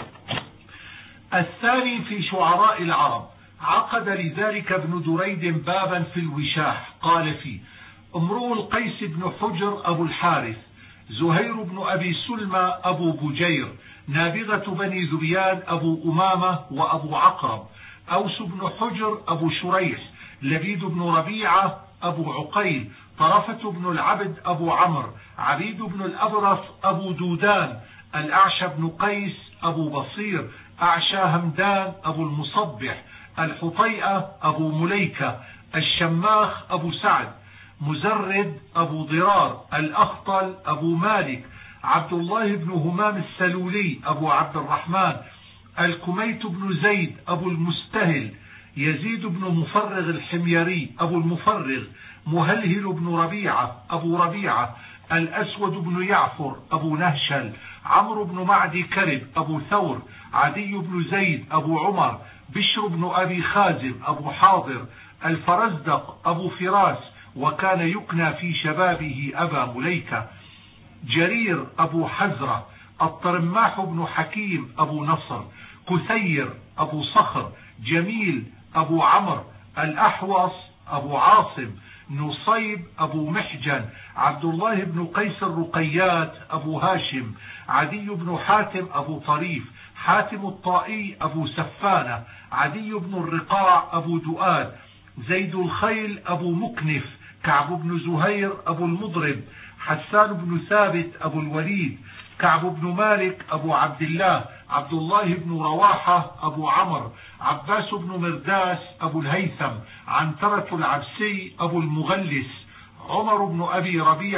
الثاني في شعراء العرب. عقد لذلك ابن دريد بابا في الوشاح قال فيه: امرؤ القيس بن حجر أبو الحارث، زهير بن أبي سلمى أبو بجير، نابغة بني ذبيان أبو أمامة وأبو عقرب، أوس بن حجر أبو شريح، لبيد بن ربيعة أبو عقيل، طرفة بن العبد أبو عمرو، عبيد بن الأبرص أبو دودان، الأعشى بن قيس أبو بصير، أعشى همدان أبو المصبح، الحطيئة أبو مليكة، الشماخ أبو سعد، مزرد أبو ضرار، الأخطل أبو مالك، عبد الله بن همام السلولي أبو عبد الرحمن، الكميت بن زيد أبو المستهل، يزيد بن مفرغ الحميري أبو المفرغ، مهلهل بن ربيعة أبو ربيعة، الأسود بن يعفر أبو نهشل، عمرو بن معدي كرب أبو ثور، عدي بن زيد أبو عمر، بشر بن أبي خازم أبو حاضر، الفرزدق أبو فراس وكان يكنى في شبابه أبا مليكة، جرير أبو حزرة، الطرماح بن حكيم أبو نصر، كثير أبو صخر، جميل أبو عمرو، الأحوص أبو عاصم، نصيب أبو محجن، عبد الله بن قيس الرقيات أبو هاشم، عدي بن حاتم أبو طريف، حاتم الطائي أبو سفانة، عدي بن الرقاع أبو دؤاد، زيد الخيل أبو مكنف، كعب بن زهير أبو المضرب، حسان بن ثابت أبو الوليد، كعب بن مالك أبو عبد الله، عبد الله بن رواحة أبو عمرو، عباس بن مرداس أبو الهيثم، عنترة العبسي أبو المغلس، عمر بن أبي ربيعة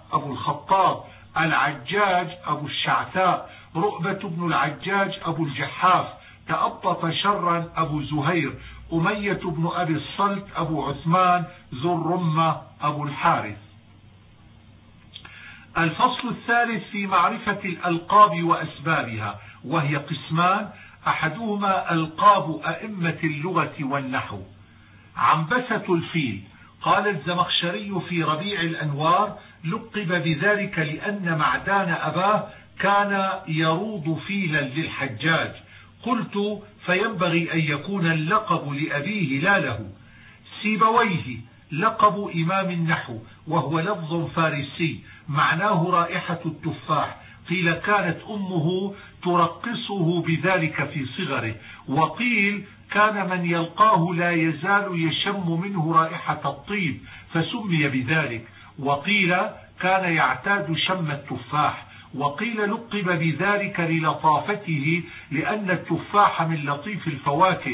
أبو الخطاب، العجاج أبو الشعثاء، رؤبة بن العجاج أبو الجحاف، تأبط شرا أبو زهير، أمية بن أبي الصلت أبو عثمان، ذو الرمة أبو الحارث. الفصل الثالث في معرفة الألقاب وأسبابها، وهي قسمان: أحدهما ألقاب أئمة اللغة والنحو. عنبسة الفيل. قال الزمخشري في ربيع الأنوار: لقب بذلك لأن معدان أباه كان يروض فيلا للحجاج. قلت: فينبغي أن يكون اللقب لأبيه لا له. سيبويه لقب إمام النحو، وهو لفظ فارسي معناه رائحة التفاح. قيل كانت أمه ترقصه بذلك في صغره، وقيل كان من يلقاه لا يزال يشم منه رائحة الطيب فسمي بذلك، وقيل كان يعتاد شم التفاح، وقيل لقب بذلك للطافته لأن التفاح من لطيف الفواكه.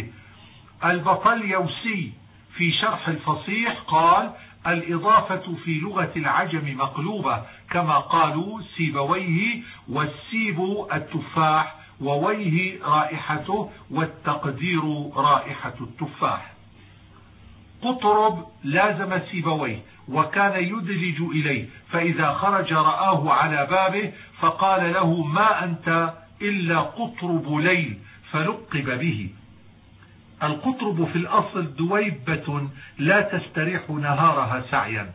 البطليوسي في شرح الفصيح قال: الإضافة في لغة العجم مقلوبة، كما قالوا سيبويه، والسيب التفاح، وويه رائحته، والتقدير رائحة التفاح. قطرب لازم سيبويه وكان يدلج إليه، فإذا خرج رآه على بابه فقال له: ما أنت إلا قطرب ليل، فلقب به. القطرب في الأصل دويبة لا تستريح نهارها سعيا.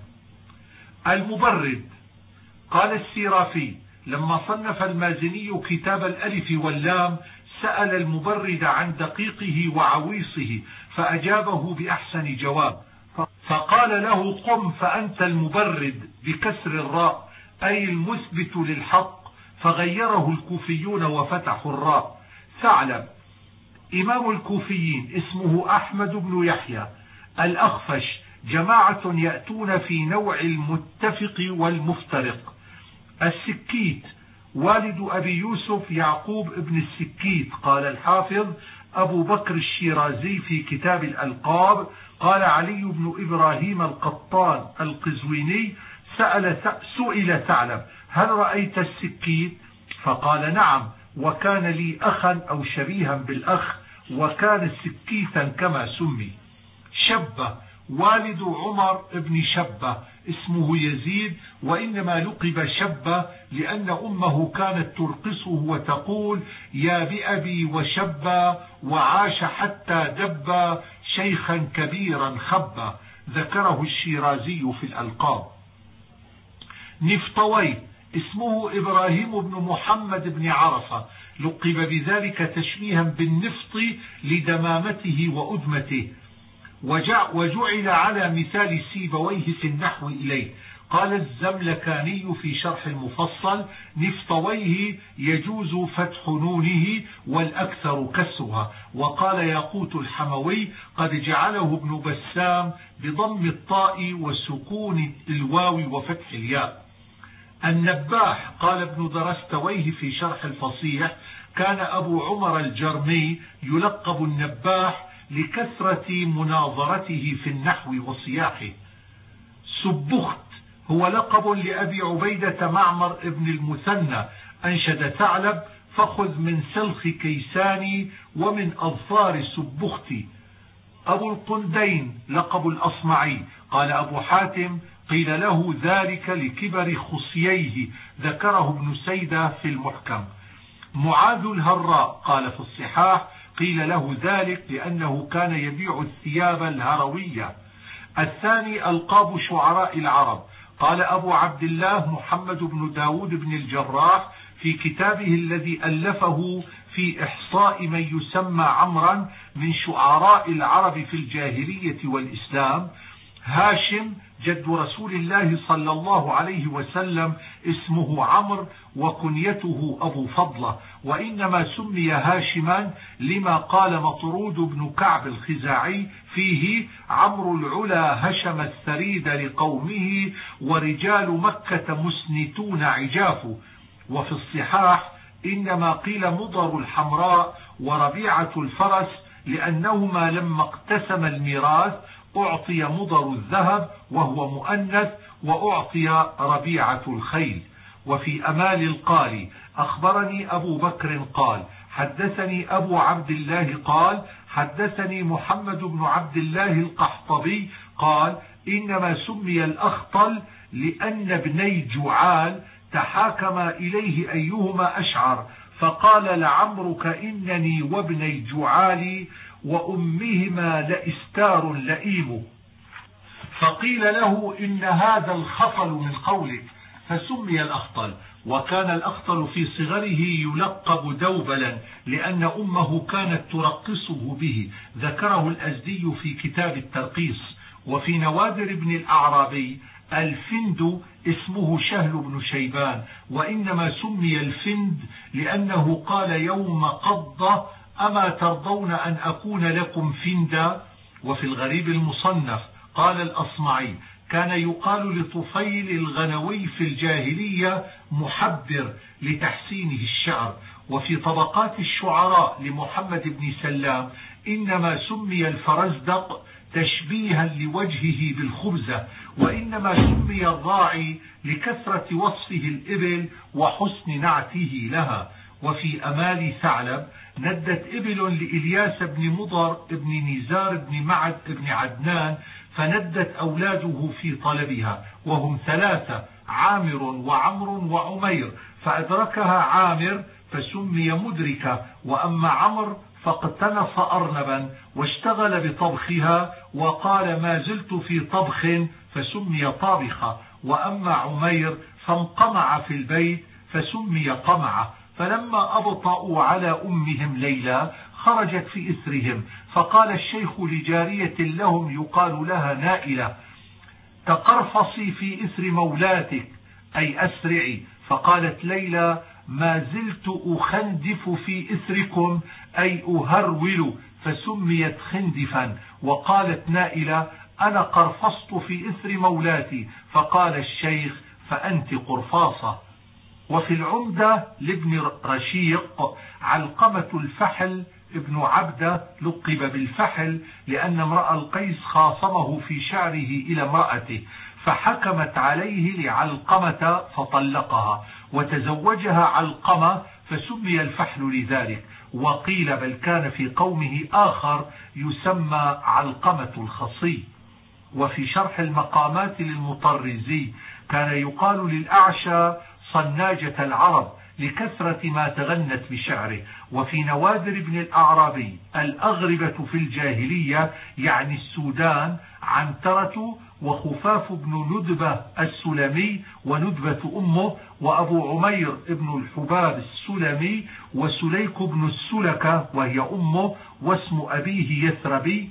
المبرد. قال السيرافي: لما صنف المازني كتاب الألف واللام سأل المبرد عن دقيقه وعويصه، فأجابه بأحسن جواب، فقال له: قم فأنت المبرد بكسر الراء، أي المثبت للحق، فغيره الكوفيون وفتحوا الراء. ثعلب. إمام الكوفيين اسمه أحمد بن يحيى الأخفش، جماعة يأتون في نوع المتفق والمفترق. السكيت. والد أبي يوسف يعقوب ابن السكيت. قال الحافظ أبو بكر الشيرازي في كتاب الألقاب: قال علي بن إبراهيم القطان القزويني: سأل سئل ثعلب: هل رأيت السكيت؟ فقال: نعم، وكان لي أخا أو شبيها بالأخ، وكان سكيتا كما سمي. شبة. والد عمر بن شبة اسمه يزيد، وإنما لقب شبة لأن أمه كانت ترقصه وتقول: يا بأبي وشبة، وعاش حتى دب شيخا كبيرا خبة. ذكره الشيرازي في الألقاب. نفطوي. اسمه إبراهيم بن محمد بن عرفة، لقب بذلك تشبيها بالنفط لدمامته وأدمته، وجعل على مثال سيبويه في النحو إليه. قال الزملكاني في شرح المفصل: نفطويه يجوز فتح نونه والأكثر كسرها. وقال ياقوت الحموي: قد جعله ابن بسام بضم الطاء وسكون الواو وفتح الياء. النباح. قال ابن درستويه في شرح الفصيح: كان أبو عمر الجرمي يلقب النباح لكثرة مناظرته في النحو وصياحه. سبخت هو لقب لأبي عبيدة معمر ابن المثنى. أنشد ثعلب: فخذ من سلخ كيساني ومن أظفار سبختي. أبو القندين لقب الأصمعي. قال أبو حاتم: قيل له ذلك لكبر خصييه، ذكره ابن سيدة في المحكم. معاذ الهراء. قال في الصحاح: قيل له ذلك لأنه كان يبيع الثياب الهروية. الثاني ألقاب شعراء العرب. قال أبو عبد الله محمد بن داود بن الجراح في كتابه الذي ألفه في إحصاء من يسمى عمرا من شعراء العرب في الجاهلية والإسلام: هاشم جد رسول الله صلى الله عليه وسلم اسمه عمرو، وكنيته أبو فضلة، وإنما سمي هاشما لما قال مطرود بن كعب الخزاعي فيه: عمرو العلا هشم الثريد لقومه، ورجال مكة مسنتون عجاف. وفي الصحاح: إنما قيل مضر الحمراء وربيعة الفرس، لأنهما لما اقتسم الميراث أعطي مضر الذهب وهو مؤنث، وأعطي ربيعة الخيل. وفي أمال القاري أخبرني أبو بكر قال حدثني أبو عبد الله قال حدثني محمد بن عبد الله القحطبي قال إنما سمي الأخطل لأن ابني جعال تحاكما إليه أيهما أشعر، فقال لعمرك إنني وابني جعال وأمهما لإستار لئيم، فقيل له إن هذا الخطل من قولك، فسمي الأخطل. وكان الأخطل في صغره يلقب دوبلا لأن أمه كانت ترقصه به، ذكره الأزدي في كتاب الترقيص. وفي نوادر ابن الأعرابي الفند اسمه شهل بن شيبان، وإنما سمي الفند لأنه قال يوم قضة أما ترضون أن أكون لكم فندا. وفي الغريب المصنف قال الأصمعي كان يقال لطفيل الغنوي في الجاهلية محبر لتحسينه الشعر. وفي طبقات الشعراء لمحمد بن سلام إنما سمي الفرزدق تشبيها لوجهه بالخبزة، وإنما سمي الراعي لكثرة وصفه الإبل وحسن نعته لها. وفي أمال ثعلب ندت إبل لإلياس بن مضر بن نزار بن معد بن عدنان، فندت أولاده في طلبها وهم ثلاثة عامر وعمر وعمير، فأدركها عامر فسمي مدركة، وأما عمر فاقتنص أرنبا واشتغل بطبخها وقال ما زلت في طبخ فسمي طابخة، وأما عمير فانقمع في البيت فسمي قمعة. فلما أبطأوا على أمهم ليلى خرجت في إثرهم، فقال الشيخ لجارية لهم يقال لها نائلة تقرفصي في إثر مولاتك أي أسرعي، فقالت ليلى ما زلت أخندف في إثركم أي أهرول، فسميت خندفا. وقالت نائلة أنا قرفصت في إثر مولاتي، فقال الشيخ فأنت قرفاصة. وفي العمدة لابن رشيق علقمة الفحل ابن عبدة لقب بالفحل لأن امرأ القيس خاصمه في شعره إلى امرأته، فحكمت عليه لعلقمة فطلقها، وتزوجها علقمة فسمي الفحل لذلك. وقيل بل كان في قومه آخر يسمى علقمة الخصي. وفي شرح المقامات للمطرزي كان يقال للأعشى صناجة العرب لكثرة ما تغنت بشعره. وفي نوادر ابن الأعرابي الأغربة في الجاهلية يعني السودان عنترة وخفاف بن ندبة السلمي وندبة أمه، وأبو عمير ابن الحباب السلمي، وسليك بن السلكة وهي أمه واسم أبيه يثربي،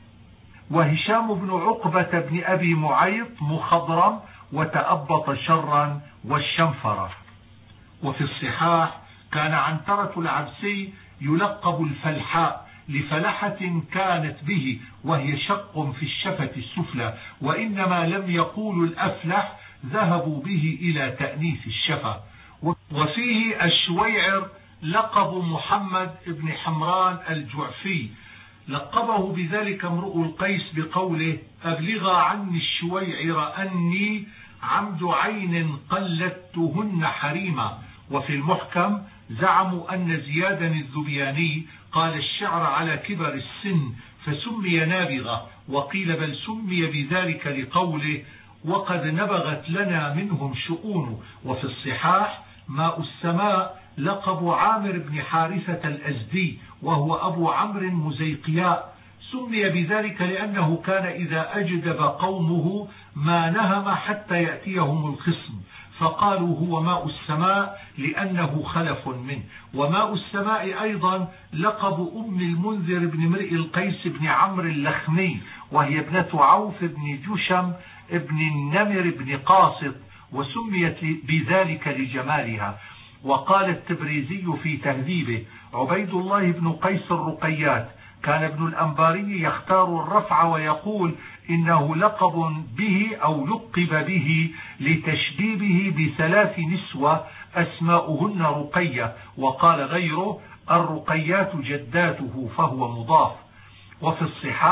وهشام بن عقبة بن أبي معيط مخضرم وتأبط شرا والشنفرة. وفي الصحاح كان عنترة العبسي يلقب الفلحاء لفلحة كانت به وهي شق في الشفة السفلى، وإنما لم يقولوا الأفلح ذهبوا به إلى تأنيث الشفة. وفيه الشويعر لقب محمد بن حمران الجعفي، لقبه بذلك امرؤ القيس بقوله أبلغ عني الشويعر أني عمد عين قلدتهن حريما. وفي المحكم زعموا أن زيادا الذبياني قال الشعر على كبر السن فسمي نابغة، وقيل بل سمي بذلك لقوله وقد نبغت لنا منهم شؤون. وفي الصحاح ماء السماء لقب عامر بن حارثة الأزدي وهو أبو عمرو مزيقياء، سمي بذلك لأنه كان إذا أجدب قومه ما نهم حتى يأتيهم الخصم، فقالوا هو ماء السماء لأنه خلف منه. وماء السماء أيضا لقب أم المنذر بن امرئ القيس بن عمرو اللخمي، وهي ابنة عوف بن جشم ابن النمر بن قاسط، وسميت بذلك لجمالها. وقال التبريزي في تهذيبه عبيد الله بن قيس الرقيات كان ابن الأنباري يختار الرفع ويقول إنه لقب به أو لقب به لتشبيبه بثلاث نسوة أسماؤهن رقية، وقال غيره الرقيات جداته فهو مضاف. وفي الصحاح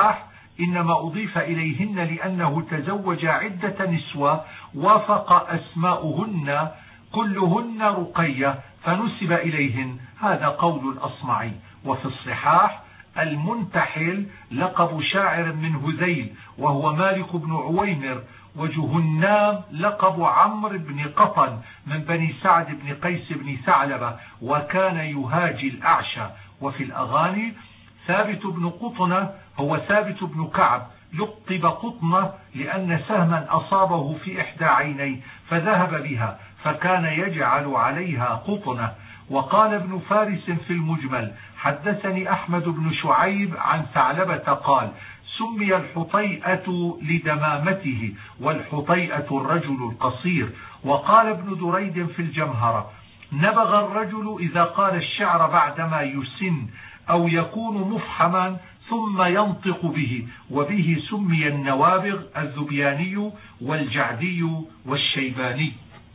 إنما أضيف إليهن لأنه تزوج عدة نسوة وافق أسماؤهن كلهن رقية فنسب إليهن. هذا قول الأصمعي. وفي الصحاح المنتحل لقب شاعر من هذيل وهو مالك بن عويمر، وجهنام لقب عمرو بن قطن من بني سعد بن قيس بن ثعلبة وكان يهاجي الأعشى. وفي الأغاني ثابت بن قطنة هو ثابت بن كعب لقب قطنة لأن سهما أصابه في إحدى عينيه فذهب بها فكان يجعل عليها قطنة. وقال ابن فارس في المجمل حدثني أحمد بن شعيب عن ثعلبة قال سمي الحطيئة لدمامته والحطيئة الرجل القصير. وقال ابن دريد في الجمهرة نبغ الرجل إذا قال الشعر بعدما يسن أو يكون مفحما ثم ينطق به، وبه سمي النوابغ الذبياني والجعدي والشيباني.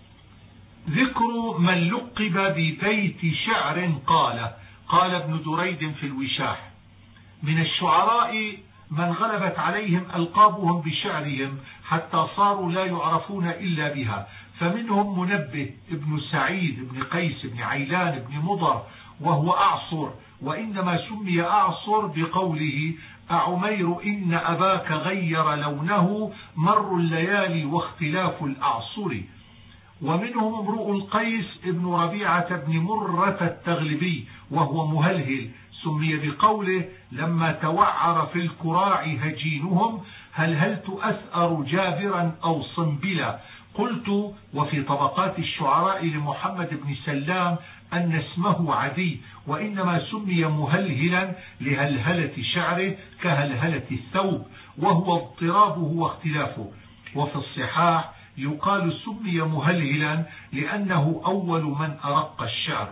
ذكر من لقب ببيت شعر قال قال ابن دريد في الوشاح من الشعراء من غلبت عليهم ألقابهم بشعرهم حتى صاروا لا يعرفون إلا بها، فمنهم منبه ابن سعيد بن قيس بن عيلان بن مضر وهو أعصر، وإنما سمي أعصر بقوله أعمير إن أباك غير لونه مر الليالي واختلاف الأعصر. ومنهم امرؤ القيس ابن ربيعة بن مرة التغلبي وهو مهلهل سمي بقوله لما توعر في الكراع هجينهم هلهلت أثأر جابرا أو صنبلا. قلت وفي طبقات الشعراء لمحمد بن سلام أن اسمه عدي، وإنما سمي مهلهلا لهلهلة شعره كهلهلة الثوب وهو اضطرابه واختلافه. وفي الصحاح يقال سمي مهلهلا لأنه أول من أرق الشعر.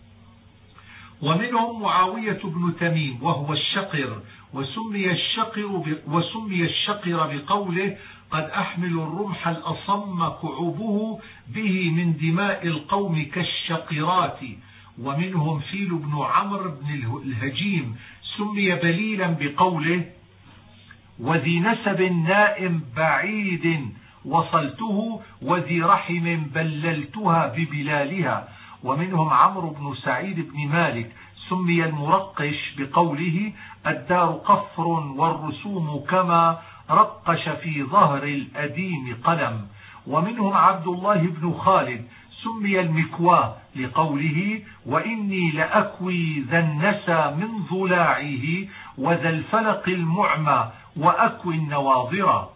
ومنهم معاوية بن تميم وهو الشقر وسمي الشقر, وسمي الشقر بقوله قد أحمل الرمح الأصم كعوبه به من دماء القوم كالشقرات. ومنهم فيل بن عمرو بن الهجيم سمي بليلا بقوله وذي نسب نائم بعيد وصلته وذي رحم بللتها ببلالها. ومنهم عمرو بن سعيد بن مالك سمي المرقش بقوله الدار قفر والرسوم كما رقش في ظهر الأديم قلم. ومنهم عبد الله بن خالد سمي المكواه لقوله وإني لأكوي ذا النسى من ضلاعه وذا الفلق المعمى وأكوي النواظر.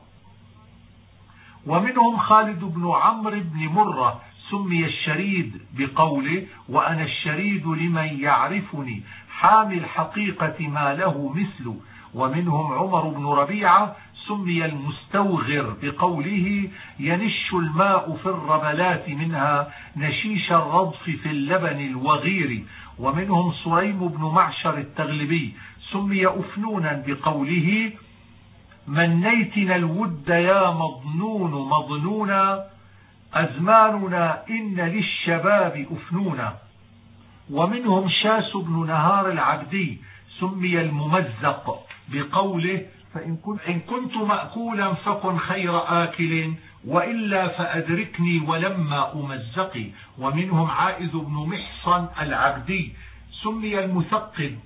ومنهم خالد بن عمرو بن مرة سمي الشريد بقوله وأنا الشريد لمن يعرفني حامي الحقيقة ما له مثل. ومنهم عمر بن ربيعة سمي المستوغر بقوله ينش الماء في الرملات منها نشيش الرضف في اللبن الوغير. ومنهم سريم بن معشر التغلبي سمي أفنونا بقوله منيتنا الود يا مظنون مظنونا أزماننا إن للشباب أفنونا. ومنهم شاس بن نهار العبدي سمي الممزق بقوله فإن كنت مأكولا فكن خير آكل وإلا فأدركني ولما أمزق. ومنهم عائذ بن محصن العبدي سمي المثقب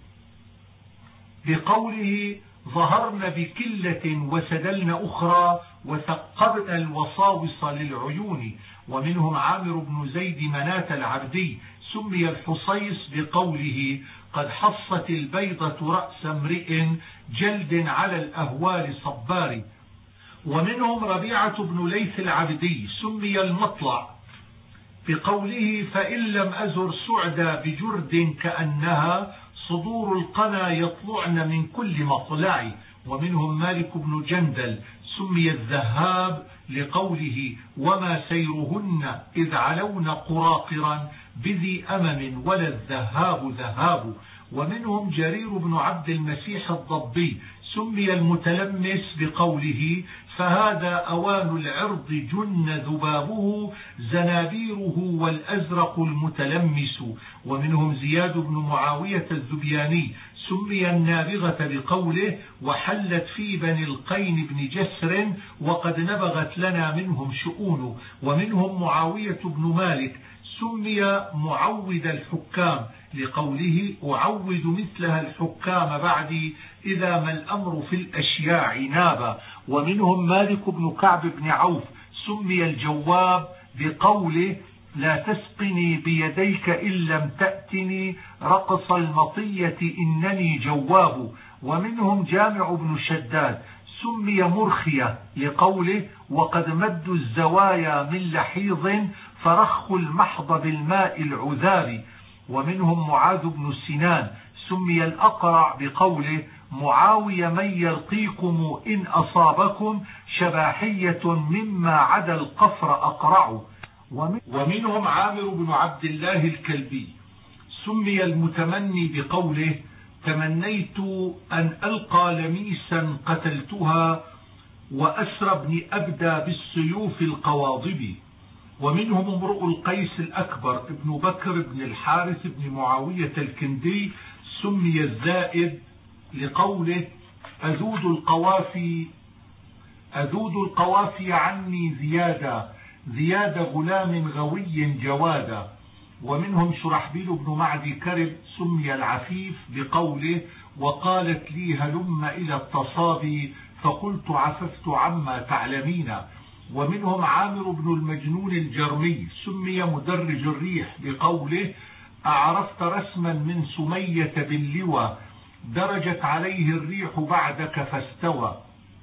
بقوله ظهرن بكلة وسدلن أخرى وثقبن الوصاوص للعيون. ومنهم عامر بن زيد مناة العبدي سمي الحصيص بقوله قد حصت البيضة رأس امرئ جلد على الأهوال صبار. ومنهم ربيعة بن ليث العبدي سمي المطلع بقوله فإن لم أزر سعدا بجرد كأنها صدور القنا يطلعن من كل مطلع. ومنهم مالك بن جندل سمي الذهاب لقوله وما سيرهن إذ علون قراقرا بذي أمم ولا الذهاب ذهاب. ومنهم جرير بن عبد المسيح الضبي سمي المتلمس بقوله فهذا أوان العرض جن ذبابه زنابيره والأزرق المتلمس. ومنهم زياد بن معاوية الذبياني سمي النابغة بقوله وحلت في بني القين بن جسر وقد نبغت لنا منهم شؤون. ومنهم معاوية بن مالك سمي معود الحكام لقوله أعود مثلها الحكام بعدي إذا ما الأمر في الأشياع نابا. ومنهم مالك بن كعب بن عوف سمي الجواب بقوله لا تسقني بيديك إن لم تأتني رقص المطية إنني جواب. ومنهم جامع بن شداد سمي مرخية لقوله وقد مد الزوايا من لحيظ فرخ المحض بالماء العذاب. ومنهم معاذ بن سنان سمي الأقرع بقوله معاوية من يلقيكم إن أصابكم شباحية مما عدا القفر أقرع. ومنهم عامر بن عبد الله الكلبي سمي المتمني بقوله تمنيت أن ألقى لميسا قتلتها وأسر ابن أبدى بالسيوف القواضب. ومنهم امرؤ القيس الأكبر ابن بكر بن الحارث بن معاوية الكندي سمي الزائد لقوله أذود القوافي أذود القوافي عني زيادة زياد غلام غوي جوادا. ومنهم شرحبيل بن معدي كرب سمي العفيف بقوله وقالت لي هلم إلى التصابي فقلت عففت عما تعلمين. ومنهم عامر بن المجنون الجرمي سمي مدرج الريح بقوله أعرفت رسما من سمية باللوى درجت عليه الريح بعدك فاستوى.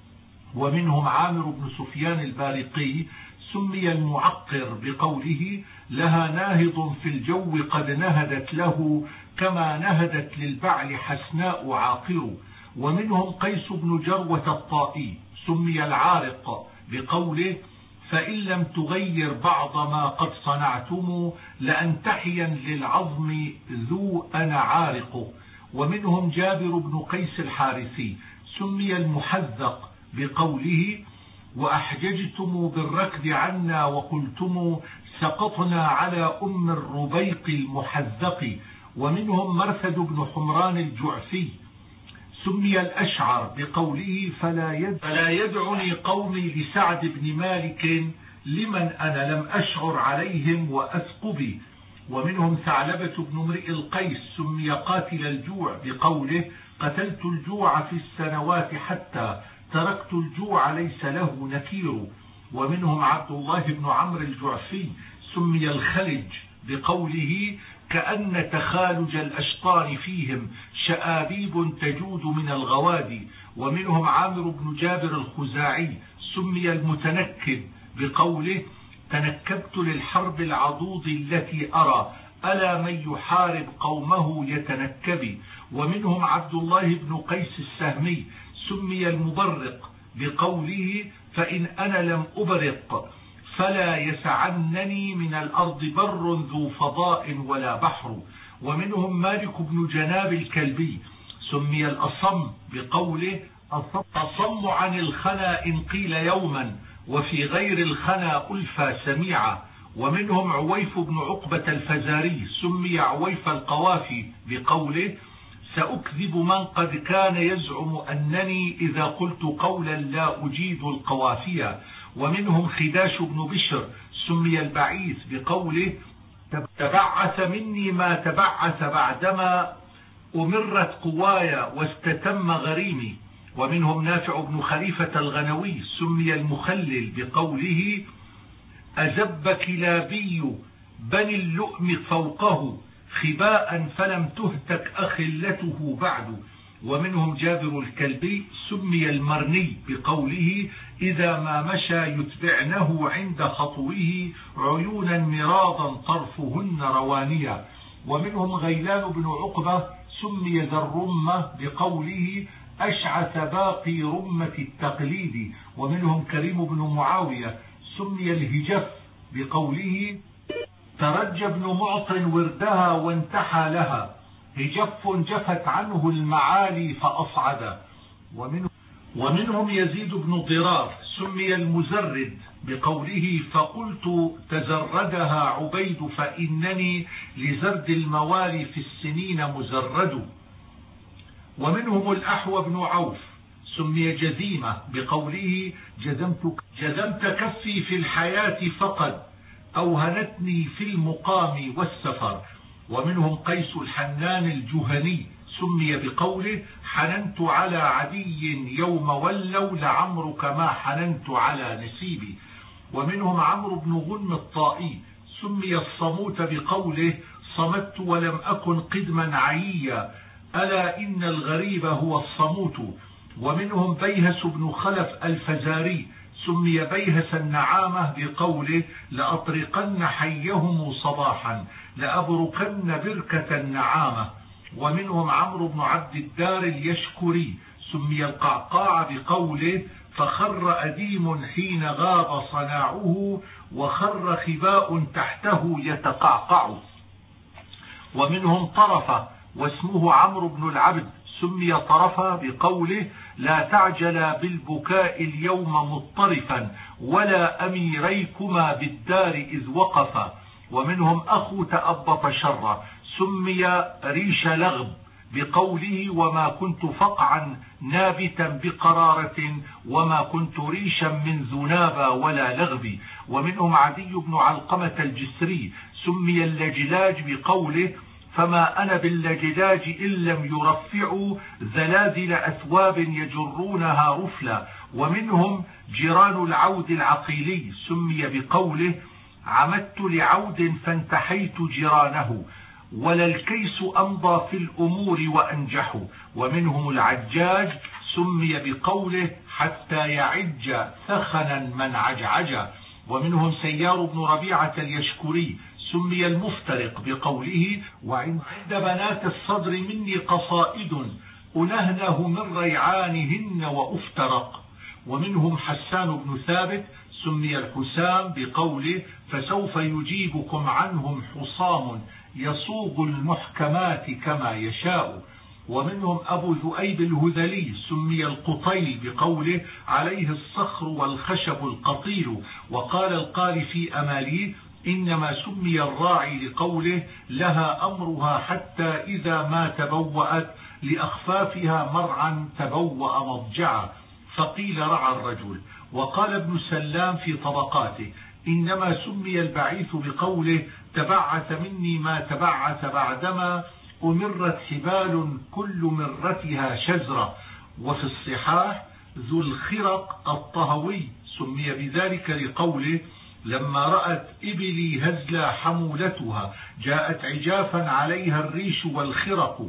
ومنهم عامر بن سفيان البارقي سمي المعقر بقوله لها ناهض في الجو قد نهدت له كما نهدت للبعل حسناء عاقر. ومنهم قيس بن جروة الطائي سمي العارق بقوله فإن لم تغير بعض ما قد صنعتم لأنتحيا للعظم ذو أنا عارق. ومنهم جابر بن قيس الحارثي سمي المحذق بقوله وأحججتم بالركض عنا وقلتم سقطنا على أم الربيق المحذق. ومنهم مرثد بن حمران الجعفي سمي الأشعر بقوله فلا يدعني قومي لسعد بن مالك لمن أنا لم أشعر عليهم وأثقبي. ومنهم ثعلبة بن امرئ القيس سمي قاتل الجوع بقوله قتلت الجوع في السنوات حتى تركت الجوع ليس له نكير. ومنهم عبد الله بن عمرو الجعفي سمي الخلج بقوله كأن تخالج الأشطار فيهم شآبيب تجود من الغوادي. ومنهم عامر بن جابر الخزاعي سمي المتنكب بقوله تنكبت للحرب العضوض التي أرى ألا من يحارب قومه يتنكب. ومنهم عبد الله بن قيس السهمي سمي المبرق بقوله فإن أنا لم أبرق فلا يسعنني من الأرض بر ذو فضاء ولا بحر. ومنهم مالك بن جناب الكلبي سمي الأصم بقوله أصم عن الخنا إن قيل يوما وفي غير الخنا ألفى سميعا. ومنهم عويف بن عقبة الفزاري سمي عويف القوافي بقوله سأكذب من قد كان يزعم أنني إذا قلت قولا لا أجيد القوافية. ومنهم خداش بن بشر سمي البعيث بقوله تبعث مني ما تبعث بعدما أمرت قوايا واستتم غريمي. ومنهم نافع بن خليفة الغنوي سمي المخلل بقوله أزب كلابي بني اللؤم فوقه خباء فلم تهتك أخلته بعد. ومنهم جابر الكلبي سمي المرني بقوله إذا ما مشى يتبعنه عند خطوه عيونا مراضا طرفهن روانيا. ومنهم غيلان بن عقبة سمي ذا الرمة بقوله أشعث باقي رمة التقليد. ومنهم كريم بن معاوية سمي الهجف بقوله ترج ابن معط وردها وانتحى لها هجف جفت عنه المعالي فأصعد. ومنهم, ومنهم يزيد بن ضرار سمي المزرد بقوله فقلت تزردها عبيد فإنني لزرد الموالي في السنين مزرد. ومنهم الأحوى بن عوف سمي جزيمة بقوله جزمت, جزمت كفي في الحياة فقد أوهنتني في المقام والسفر. ومنهم قيس الحنان الجهني سمي بقوله حننت على عدي يوم ولوا لعمرك ما حننت على نسيبي. ومنهم عمرو بن غنم الطائي سمي الصموت بقوله صمت ولم أكن قدما عييا ألا إن الغريب هو الصموت. ومنهم بيهس بن خلف الفزاري سمي بيهس النعامة بقوله لأطرقن حيهم صباحا لأبركن بركة النعامة. ومنهم عمرو بن عبد الدار اليشكري سمي القعقاع بقوله فخر أديم حين غاب صناعه وخر خباء تحته يتقعقع. ومنهم طرفة واسمه عمرو بن العبد سمي طرفة بقوله لا تعجل بالبكاء اليوم مضطرفا ولا أميريكما بالدار إذ وقفا. ومنهم أخو تأبط شر سمي ريش لغب بقوله وما كنت فقعا نابتا بقرارة وما كنت ريشا من ذنابا ولا لغب. ومنهم عدي بن علقمة الجسري سمي اللجلاج بقوله فما أنا باللجلاج إن لم يرفعوا زلازل أثواب يجرونها رفلا. ومنهم جيران العود العقيلي سمي بقوله عمدت لعود فانتحيت جيرانه ولا الكيس أمضى في الأمور وأنجح. ومنهم العجاج سمي بقوله حتى يعج ثخنا من عجعج. ومنهم سيار بن ربيعة اليشكري سمي المفترق بقوله وعند بنات الصدر مني قصائد أنهنه من ريعانهن وأفترق. ومنهم حسان بن ثابت سمي الحسام بقوله فسوف يجيبكم عنهم حصام يصوغ المحكمات كما يشاء. ومنهم أبو ذؤيب الهذلي سمي القطيل بقوله عليه الصخر والخشب القطيل. وقال القاري في أماليه إنما سمي الراعي لقوله لها أمرها حتى إذا ما تبوأت لأخفافها مرعا تبوأ مضجعا فقيل رعى الرجل. وقال ابن سلام في طبقاته إنما سمي البعيث بقوله تبعث مني ما تبعث بعدما أمرت حبال كل مرتها شزرة. وفي الصحاح ذو الخرق الطهوي سمي بذلك لقوله لما رأت إبلي هزلا حمولتها جاءت عجافا عليها الريش والخرق.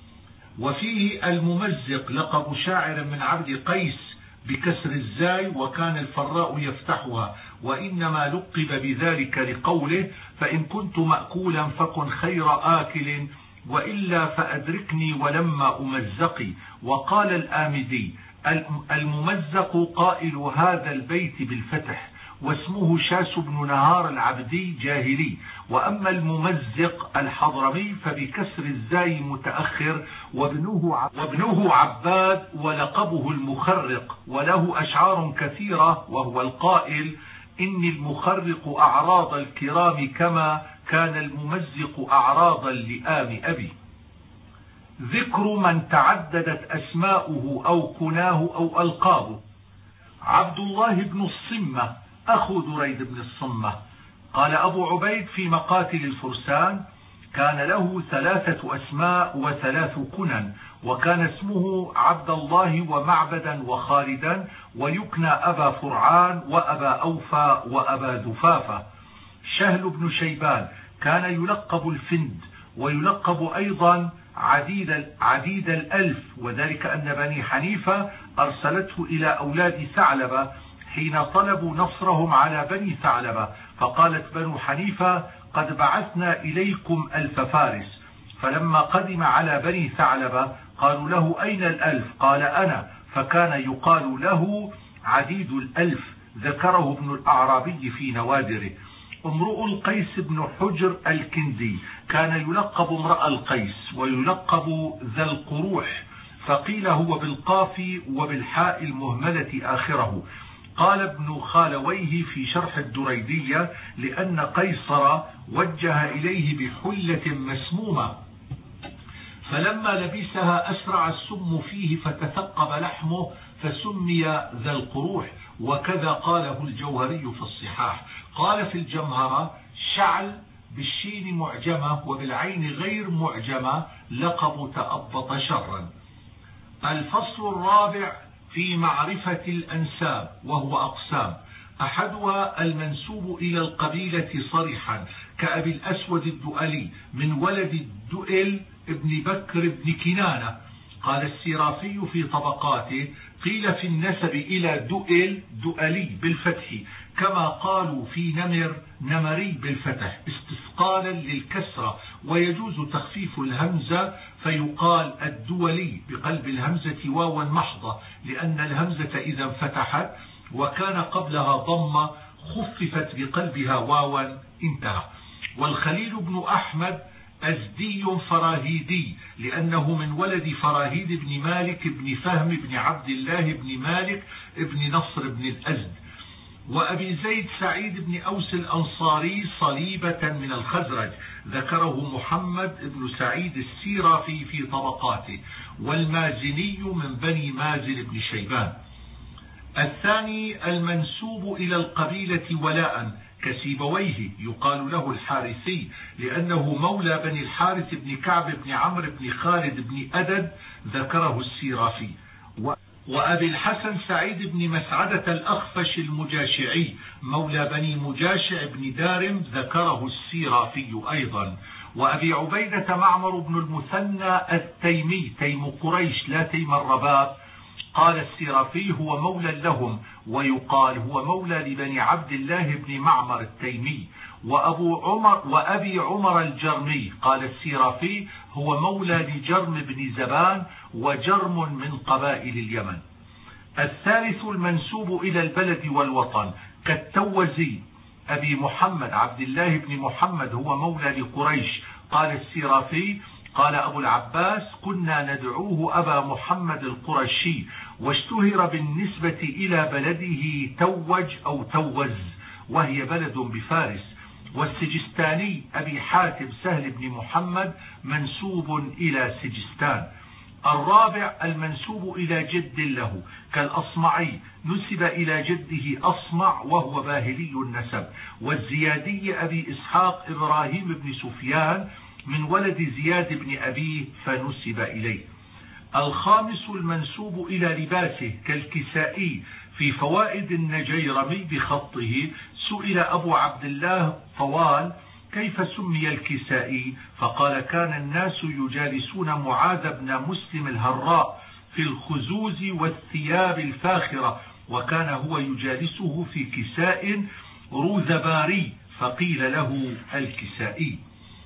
وفيه الممزق لقب شاعر من عبد قيس بكسر الزاي وكان الفراء يفتحها وإنما لقب بذلك لقوله فإن كنت مأكولا فكن خير آكل وإلا فأدركني ولما أمزقي. وقال الآمدي الممزق قائل هذا البيت بالفتح واسمه شاس بن نهار العبدي جاهلي. وأما الممزق الحضرمي فبكسر الزاي متأخر وابنه, وابنه عباد ولقبه المخرق وله أشعار كثيرة وهو القائل إني المخرق أعراض الكرام كما كان الممزق أعراضا لآم أبي. ذكر من تعددت أسماؤه أو كناه أو ألقابه. عبد الله بن الصمة أخو دريد بن الصمة. قال أبو عبيد في مقاتل الفرسان كان له ثلاثة أسماء وثلاث كنن وكان اسمه عبد الله ومعبدا وخالدا ويكنى أبا فرعان وأبا أوفى وأبا ذفافة. شهل بن شيبان كان يلقب الفند ويلقب أيضا عديد, عديد الألف وذلك أن بني حنيفة أرسلته إلى أولاد ثعلبة حين طلبوا نصرهم على بني ثعلبة فقالت بنو حنيفة قد بعثنا إليكم ألف فارس. فلما قدم على بني ثعلبة قالوا له أين الألف؟ قال أنا. فكان يقال له عديد الألف ذكره ابن الأعرابي في نوادره. امرؤ القيس بن حجر الكندي كان يلقب امرأ القيس ويلقب ذا القروح، فقيل هو بالقاف وبالحاء المهملة آخره. قال ابن خالويه في شرح الدريدية: لأن قيصر وجه إليه بحلة مسمومة، فلما لبسها أسرع السم فيه فتثقب لحمه فسمي ذا القروح، وكذا قاله الجوهري في الصحاح. قال في الجمهرة: شعل بالشين معجمة وبالعين غير معجمة، لقب تأبط شرا. الفصل الرابع في معرفة الأنساب، وهو أقسام: أحدها المنسوب إلى القبيلة صريحا كأبي الأسود الدؤلي من ولد الدؤل ابن بكر بن كنانة. قال السيرافي في طبقاته: قيل في النسب إلى دؤل دؤلي بالفتح، كما قالوا في نمر نمري بالفتح استثقالا للكسرة، ويجوز تخفيف الهمزة فيقال الدولي بقلب الهمزة واوا محضة، لأن الهمزة إذا انفتحت وكان قبلها ضمة خففت بقلبها واوا انتهى. والخليل بن أحمد أزدي فراهيدي، لأنه من ولد فراهيد بن مالك بن فهم بن عبد الله بن مالك بن نصر بن الأزد. وأبي زيد سعيد بن أوس الأنصاري صليبة من الخزرج، ذكره محمد بن سعيد السيرافي في طبقاته. والمازني من بني مازن بن شيبان. الثاني المنسوب إلى القبيلة ولاء كسيبويه، يقال له الحارثي لأنه مولى بني الحارث بن كعب بن عمرو بن خالد بن أدد، ذكره السيرافي. وأبي الحسن سعيد بن مسعدة الأخفش المجاشعي مولى بني مجاشع بن دارم، ذكره السيرافي أيضا. وأبي عبيدة معمر بن المثنى التيمي تيم قريش لا تيم الرباب، قال السيرافي هو مولى لهم، ويقال هو مولى لبني عبد الله بن معمر التيمي. وأبو عمر وأبي عمر الجرمي، قال السيرافي هو مولى لجرم بن زبان، وجرم من قبائل اليمن. الثالث المنسوب إلى البلد والوطن كالتوزي أبي محمد عبد الله بن محمد، هو مولى لقريش، قال السيرافي قال أبو العباس كنا ندعوه أبا محمد القرشي، واشتهر بالنسبة إلى بلده توج أو توز، وهي بلد بفارس. والسجستاني أبي حاتم سهل بن محمد منسوب إلى سجستان. الرابع المنسوب إلى جد له كالأصمعي، نسب إلى جده أصمع وهو باهلي النسب. والزيادي أبي إسحاق إبراهيم بن سفيان من ولد زياد بن أبيه فنسب إليه. الخامس المنسوب إلى لباسه كالكسائي في فوائد النجيرمي بخطه، سئل أبو عبد الله طوال كيف سمي الكسائي، فقال كان الناس يجالسون معاذ بن مسلم الهراء في الخزوز والثياب الفاخرة، وكان هو يجالسه في كساء روذباري فقيل له الكسائي.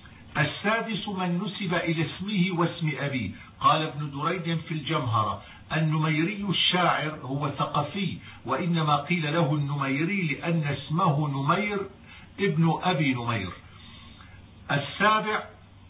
السادس من نسب إلى اسمه واسم أبيه، قال ابن دريد في الجمهرة النميري الشاعر هو ثقفي، وإنما قيل له النميري لأن اسمه نمير ابن أبي نمير. السابع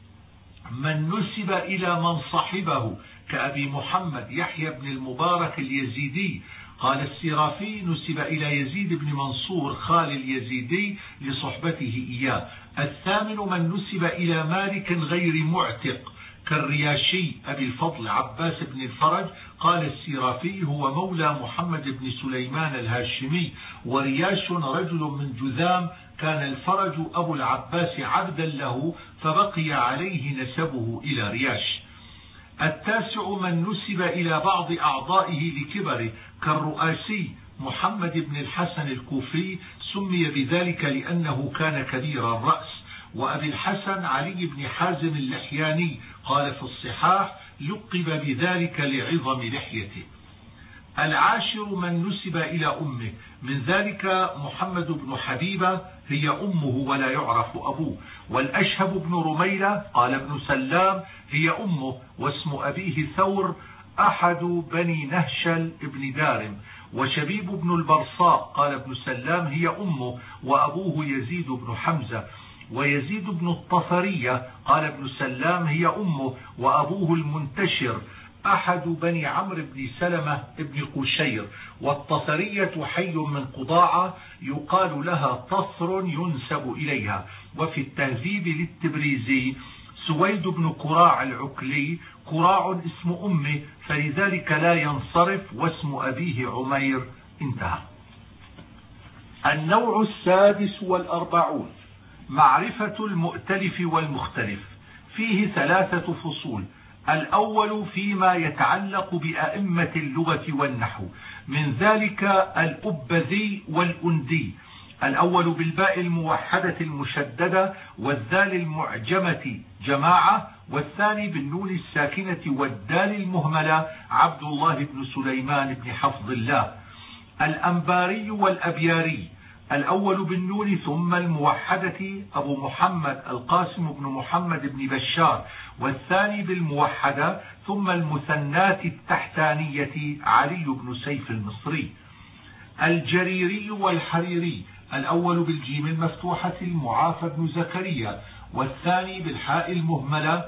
من نسب إلى من صحبه كأبي محمد يحيى بن المبارك اليزيدي، قال السيرافي نسب إلى يزيد بن منصور خال اليزيدي لصحبته إياه. الثامن من نسب إلى مالك غير معتق كالرياشي أبي الفضل عباس بن الفرج، قال السيرافي هو مولى محمد بن سليمان الهاشمي، ورياش رجل من جذام، كان الفرج أبو العباس عبدا له فبقي عليه نسبه إلى رياش. التاسع من نسب إلى بعض أعضائه لكبره كالرؤاسي محمد بن الحسن الكوفي، سمي بذلك لأنه كان كبير الرأس. وأبي الحسن علي بن حازم اللحياني، قال في الصحاح لقب بذلك لعظم لحيته. العاشر من نسب إلى أمه، من ذلك محمد بن حبيبة هي أمه ولا يعرف أبوه. والأشهب بن رميلة قال ابن سلام هي أمه، واسم أبيه ثور أحد بني نهشل بن دارم. وشبيب بن البرصاء قال ابن سلام هي أمه وأبوه يزيد بن حمزة. ويزيد بن الطفرية قال ابن سلام هي أمه وأبوه المنتشر أحد بني عمرو بن سلمة بن قشير. والطفرية حي من قضاعة يقال لها تصر ينسب إليها. وفي التهذيب للتبريزي سويد بن كراع العكلي كراع اسم أمه فلذلك لا ينصرف واسم أبيه عمير. انتهى. النوع السادس والأربعون معرفة المؤتلف والمختلف. فيه ثلاثة فصول. الأول فيما يتعلق بأئمة اللغة والنحو، من ذلك الأبذي والأندي. الأول بالباء الموحدة المشددة والذال المعجمة جماعة، والثاني بالنون الساكنة والدال المهملة عبد الله بن سليمان بن حفظ الله. الأنباري والأبياري، الأول بالنون ثم الموحدة أبو محمد القاسم بن محمد بن بشار، والثاني بالموحدة ثم المثنات التحتانية علي بن سيف المصري. الجريري والحريري، الأول بالجيم المفتوحة المعافى بن زكريا، والثاني بالحاء المهملة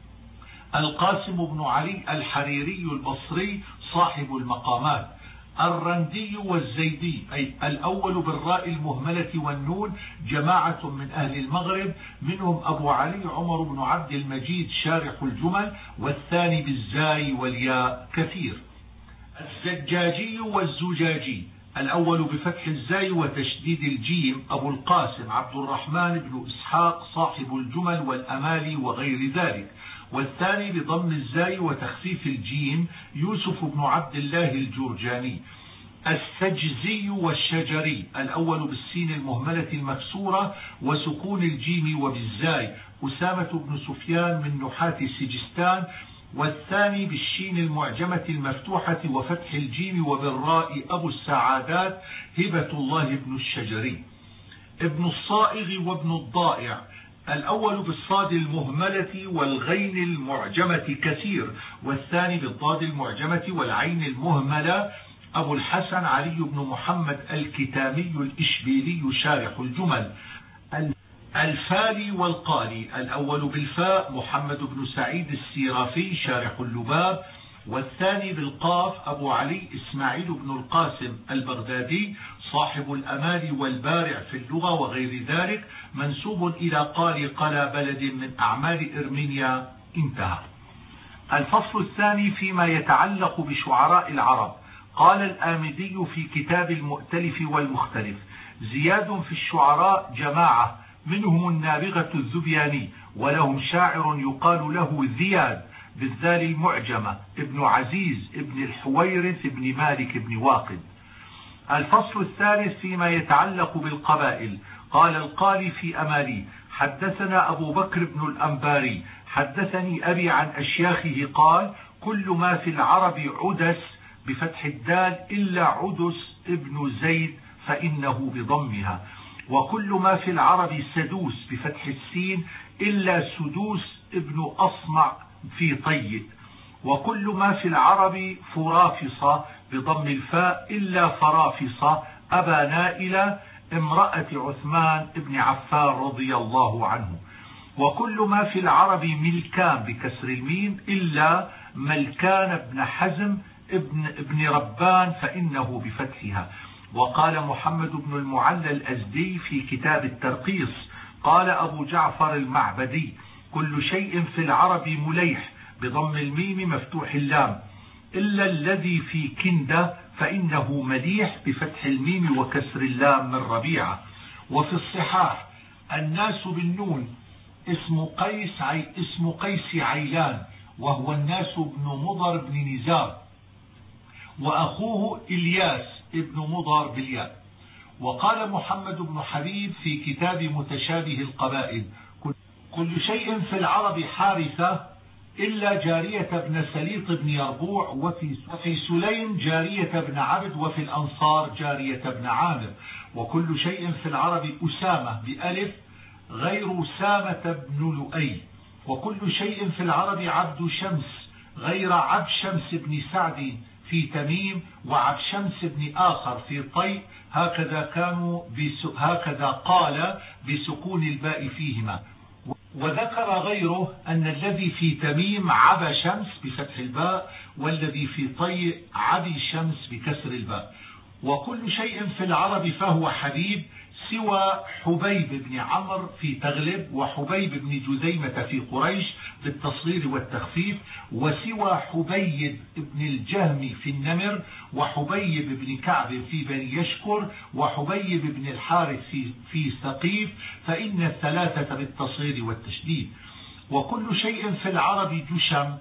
القاسم بن علي الحريري البصري صاحب المقامات. الرندي والزيدي، أي الأول بالراء المهملة والنون جماعة من أهل المغرب، منهم أبو علي عمر بن عبد المجيد شارح الجمل، والثاني بالزاي والياء كثير. الزجاجي والزجاجي، الأول بفتح الزاي وتشديد الجيم أبو القاسم عبد الرحمن بن إسحاق صاحب الجمل والأمالي وغير ذلك، والثاني بضم الزاي وتخفيف الجيم يوسف بن عبد الله الجرجاني. السجزي والشجري، الأول بالسين المهملة المكسورة وسكون الجيم وبالزاي أسامة بن سفيان من نحاة سجستان، والثاني بالشين المعجمة المفتوحة وفتح الجيم وبالراء أبو السعادات هبة الله بن الشجري. ابن الصائغ وابن الضائع، الأول بالصاد المهملة والغين المعجمة كثير، والثاني بالضاد المعجمة والعين المهملة أبو الحسن علي بن محمد الكتامي الإشبيلي شارح الجمل. الفالي والقالي، الأول بالفاء محمد بن سعيد السيرافي شارح اللباب، والثاني بالقاف أبو علي إسماعيل بن القاسم البغدادي صاحب الأمال والبارع في اللغة وغير ذلك، منسوب إلى قالي قلا بلد من أعمال إرمينيا. انتهى. الفصل الثاني فيما يتعلق بشعراء العرب. قال الآمدي في كتاب المؤتلف والمختلف: زياد في الشعراء جماعة، منهم النابغة الذبياني، ولهم شاعر يقال له زياد بالذال المعجمة ابن عزيز ابن الحويرث ابن مالك ابن واقد. الفصل الثالث فيما يتعلق بالقبائل. قال القالي في أمالي: حدثنا أبو بكر بن الأنباري حدثني أبي عن أشياخه قال: كل ما في العرب عدس بفتح الدال إلا عدس ابن زيد فإنه بضمها، وكل ما في العرب سدوس بفتح السين إلا سدوس ابن أصمع في طيب، وكل ما في العرب فرافصة بضم الفاء إلا فرافصة أبا نائلة امرأة عثمان ابن عفان رضي الله عنه، وكل ما في العرب ملكان بكسر الميم إلا ملكان ابن حزم ابن, ابن ربان فإنه بفتحها. وقال محمد بن المعلى الأزدي في كتاب الترقيص: قال أبو جعفر المعبدي: كل شيء في العرب مليح بضم الميم مفتوح اللام إلا الذي في كندة فإنه مليح بفتح الميم وكسر اللام من ربيعة. وفي الصحاح: الناس بالنون اسم قيس عي اسم قيس عيلان، وهو الناس بن مضر بن نزار، وأخوه إلياس ابن مضر بالياء. وقال محمد بن حبيب في كتاب متشابه القبائل: كل شيء في العرب حارثة إلا جارية بن سليط بن يربوع، وفي, وفي سليم جارية بن عبد، وفي الأنصار جارية بن عامر. وكل شيء في العرب أسامة بألف غير أسامة بن لؤي. وكل شيء في العرب عبد شمس غير عبد شمس بن سعد في تميم وعبد شمس بن آخر في طي، هكذا كانوا هكذا قال بسكون الباء فيهما. وذكر غيره أن الذي في تميم عبا شمس بفتح الباء، والذي في طي عبي شمس بكسر الباء. وكل شيء في العرب فهو حبيب سوى حبيب بن عمرو في تغلب، وحبيب بن جذيمة في قريش بالتصغير والتخفيف، وسوى حبيب بن الجهم في النمر، وحبيب بن كعب في بني يشكر، وحبيب بن الحارث في, في ثقيف، فإن الثلاثة بالتصغير والتشديد. وكل شيء في العرب جشم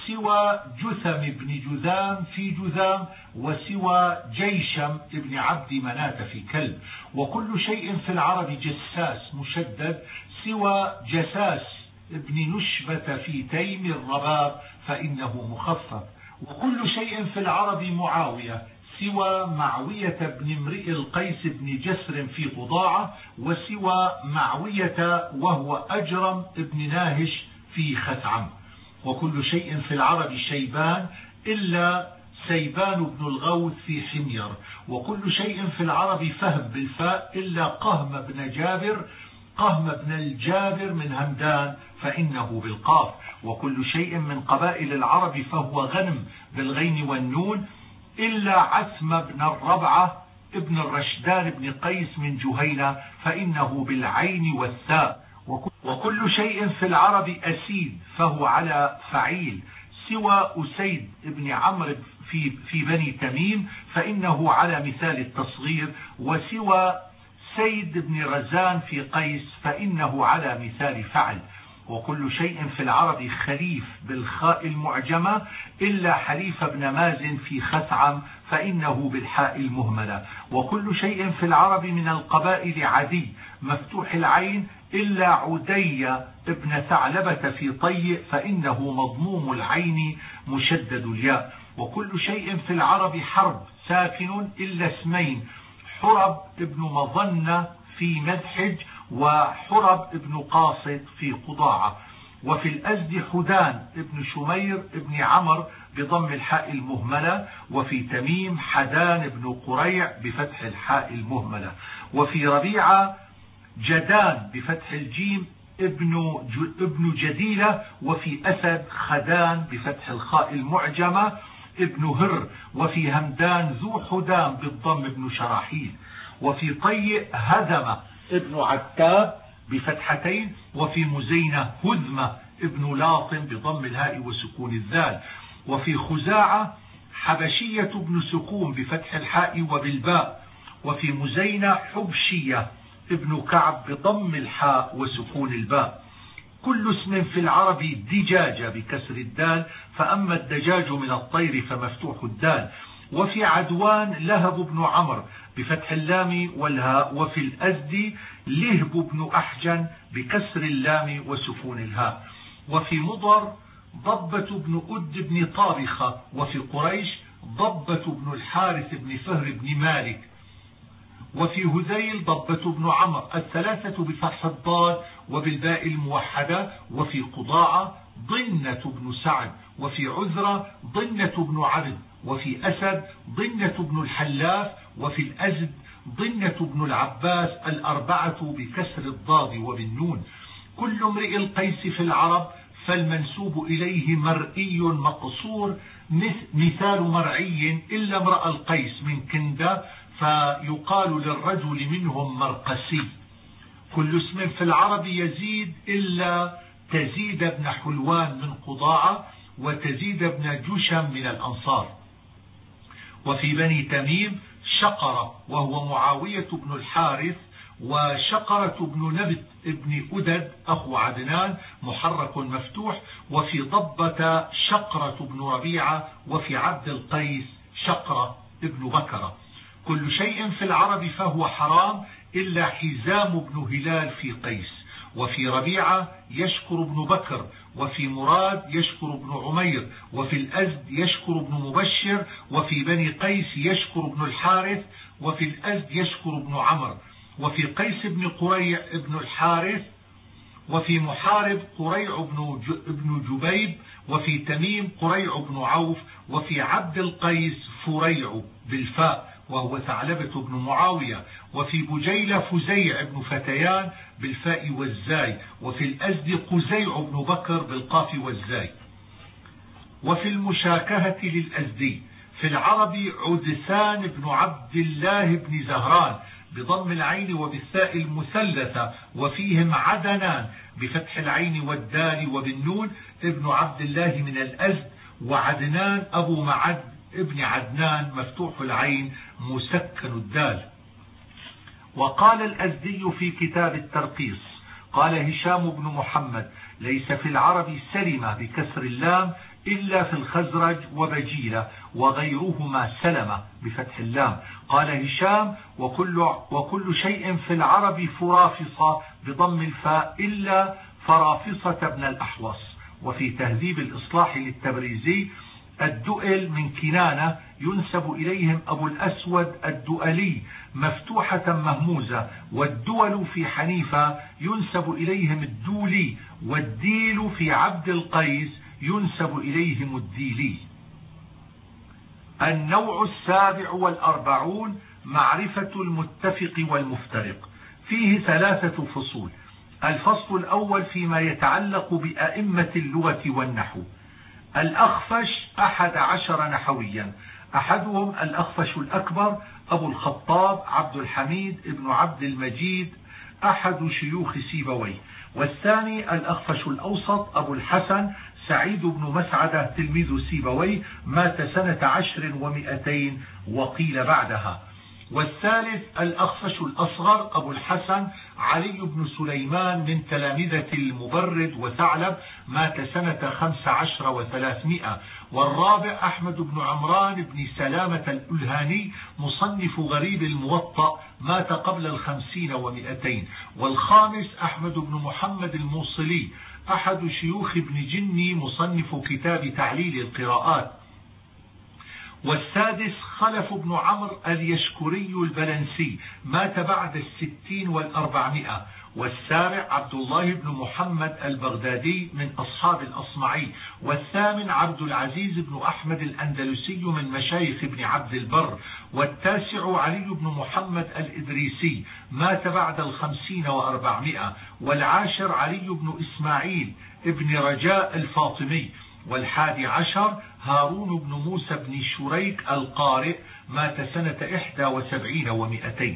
سوى جثم بن جذام في جذام، وسوى جيشم بن عبد مناة في كلب. وكل شيء في العرب جساس مشدد سوى جساس ابن نشبة في تيم الرباب فإنه مخفف. وكل شيء في العرب معاوية سوى معوية بن امرئ القيس بن جسر في قضاعة، وسوى معوية وهو أجرم ابن ناهش في خثعم. وكل شيء في العرب شيبان إلا سيبان بن الغوث في حمير. وكل شيء في العرب فهم بالفاء إلا قهم بن جابر قهم بن الجابر من همدان فإنه بالقاف. وكل شيء من قبائل العرب فهو غنم بالغين والنون إلا عثم بن الربعة ابن الرشدان بن قيس من جهينة فإنه بالعين والثاء. وكل شيء في العرب أسيد فهو على فعيل سوى أسيد بن عمرو في, في بني تميم فإنه على مثال التصغير، وسوى سيد بن رزان في قيس فإنه على مثال فعل. وكل شيء في العرب خليف بالخاء المعجمة إلا حليف بن مازن في خثعم فإنه بالحاء المهملة. وكل شيء في العرب من القبائل عدي مفتوح العين إلا عدي ابن ثعلبة في طي فإنه مضموم العين مشدد الياء. وكل شيء في العرب حرب ساكن إلا اسمين حرب ابن مظنة في مذحج وحرب ابن قاصد في قضاعة. وفي الأزد حدان ابن شمير ابن عمر بضم الحاء المهملة، وفي تميم حدان ابن قريع بفتح الحاء المهملة. وفي ربيعة جدان بفتح الجيم ابن ابن جديلة. وفي أسد خدان بفتح الخاء المعجمة ابن هر. وفي همدان ذو حدان بالضم ابن شراحيل. وفي طي هدم ابن عتاب بفتحتين. وفي مزينة هذمة ابن لاطم بضم الهاء وسكون الذال. وفي خزاعة حبشية ابن سكون بفتح الحاء وبالباء. وفي مزينة حبشية ابن كعب بضم الحاء وسكون الباء. كل اسم في العرب دجاجة بكسر الدال، فأما الدجاج من الطير فمفتوح الدال. وفي عدوان لهب بن عمرو بفتح اللام والهاء. وفي الأزدي لهب بن أحجن بكسر اللام وسكون الهاء. وفي مضر ضبة بن أد بن طابخة. وفي قريش ضبة بن الحارث بن فهر بن مالك. وفي هذيل ضبة بن عمرو الثلاثة بفتح الضاد وبالباء الموحدة. وفي قضاعة ضنة بن سعد. وفي عذرة ضنة بن عبد. وفي أسد ضنة بن الحلاف. وفي الأزد ضنة بن العباس الأربعة بكسر الضاد وبالنون. كل امرئ القيس في العرب فالمنسوب إليه مرئي مقصور مثال مرعي إلا امرأ القيس من كندة فيقال للرجل منهم مرقسي. كل اسم في العرب يزيد إلا تزيد بن حلوان من قضاعة وتزيد بن جشم من الأنصار. وفي بني تميم شقرة وهو معاوية بن الحارث، وشقرة بن نبت ابن أدد أخو عدنان محرك مفتوح. وفي ضبة شقرة بن ربيعة. وفي عبد القيس شقرة ابن بكرة. كل شيء في العرب فهو حرام إلا حزام بن هلال في قيس. وفي ربيعة يشكر بن بكر. وفي مراد يشكر بن عمير. وفي الأزد يشكر بن مبشر. وفي بني قيس يشكر بن الحارث. وفي الأزد يشكر بن عمر. وفي قيس بن قريع بن الحارث وفي محارب قريع بن جبيب، وفي تميم قريع بن عوف، وفي عبد القيس فريع بالفاء وهو ثعلبة بن معاوية، وفي بجيلة فزيع بن فتيان بالفاء والزاي، وفي الأزد قزيع بن بكر بالقاف والزاي. وفي المشاكهة للأزدي في العرب عدسان بن عبد الله بن زهران بضم العين وبالثاء المثلثة، وفيهم عدنان بفتح العين والدال وبالنون ابن عبد الله من الأزد، وعدنان أبو معد ابن عدنان مفتوح العين مسكن الدال. وقال الأزدي في كتاب الترقيص قال هشام بن محمد: ليس في العرب سلمة بكسر اللام إلا في الخزرج وبجيلة وغيرهما سلمة بفتح اللام. قال هشام: وكل, وكل شيء في العرب فرافصة بضم الفاء إلا فرافصة بن الأحوص. وفي تهذيب الإصلاح للتبريزي: الدؤل من كنانة ينسب إليهم أبو الأسود الدؤلي مفتوحة مهموزة، والدول في حنيفة ينسب إليهم الدولي، والديل في عبد القيس ينسب إليهم الديلي. النوع السابع والأربعون معرفة المتفق والمفترق. فيه ثلاثة فصول. الفصل الأول فيما يتعلق بأئمة اللغة والنحو. الأخفش أحد عشر نحويا، أحدهم الأخفش الأكبر أبو الخطاب عبد الحميد ابن عبد المجيد أحد شيوخ سيبويه، والثاني الأخفش الأوسط أبو الحسن سعيد بن مسعدة تلميذ سيبويه مات سنة عشر ومئتين وقيل بعدها، والثالث الأخفش الأصغر أبو الحسن علي بن سليمان من تلامذة المبرد وثعلب مات سنة خمس عشر وثلاثمائة، والرابع أحمد بن عمران بن سلامة الألهاني مصنف غريب الموطأ مات قبل الخمسين ومئتين، والخامس أحمد بن محمد الموصلي أحد شيوخ ابن جني مصنف كتاب تعليل القراءات، والسادس خلف بن عمرو اليشكري البلنسي مات بعد الستين والأربعمائة، والسابع عبد الله بن محمد البغدادي من أصحاب الأصمعي، والثامن عبد العزيز بن أحمد الأندلسي من مشايخ ابن عبد البر، والتاسع علي بن محمد الإدريسي مات بعد الخمسين وأربعمائة، والعاشر علي بن إسماعيل ابن رجاء الفاطمي، والحادي عشر هارون بن موسى بن شريك القارئ مات سنة إحدى وسبعين ومئتين.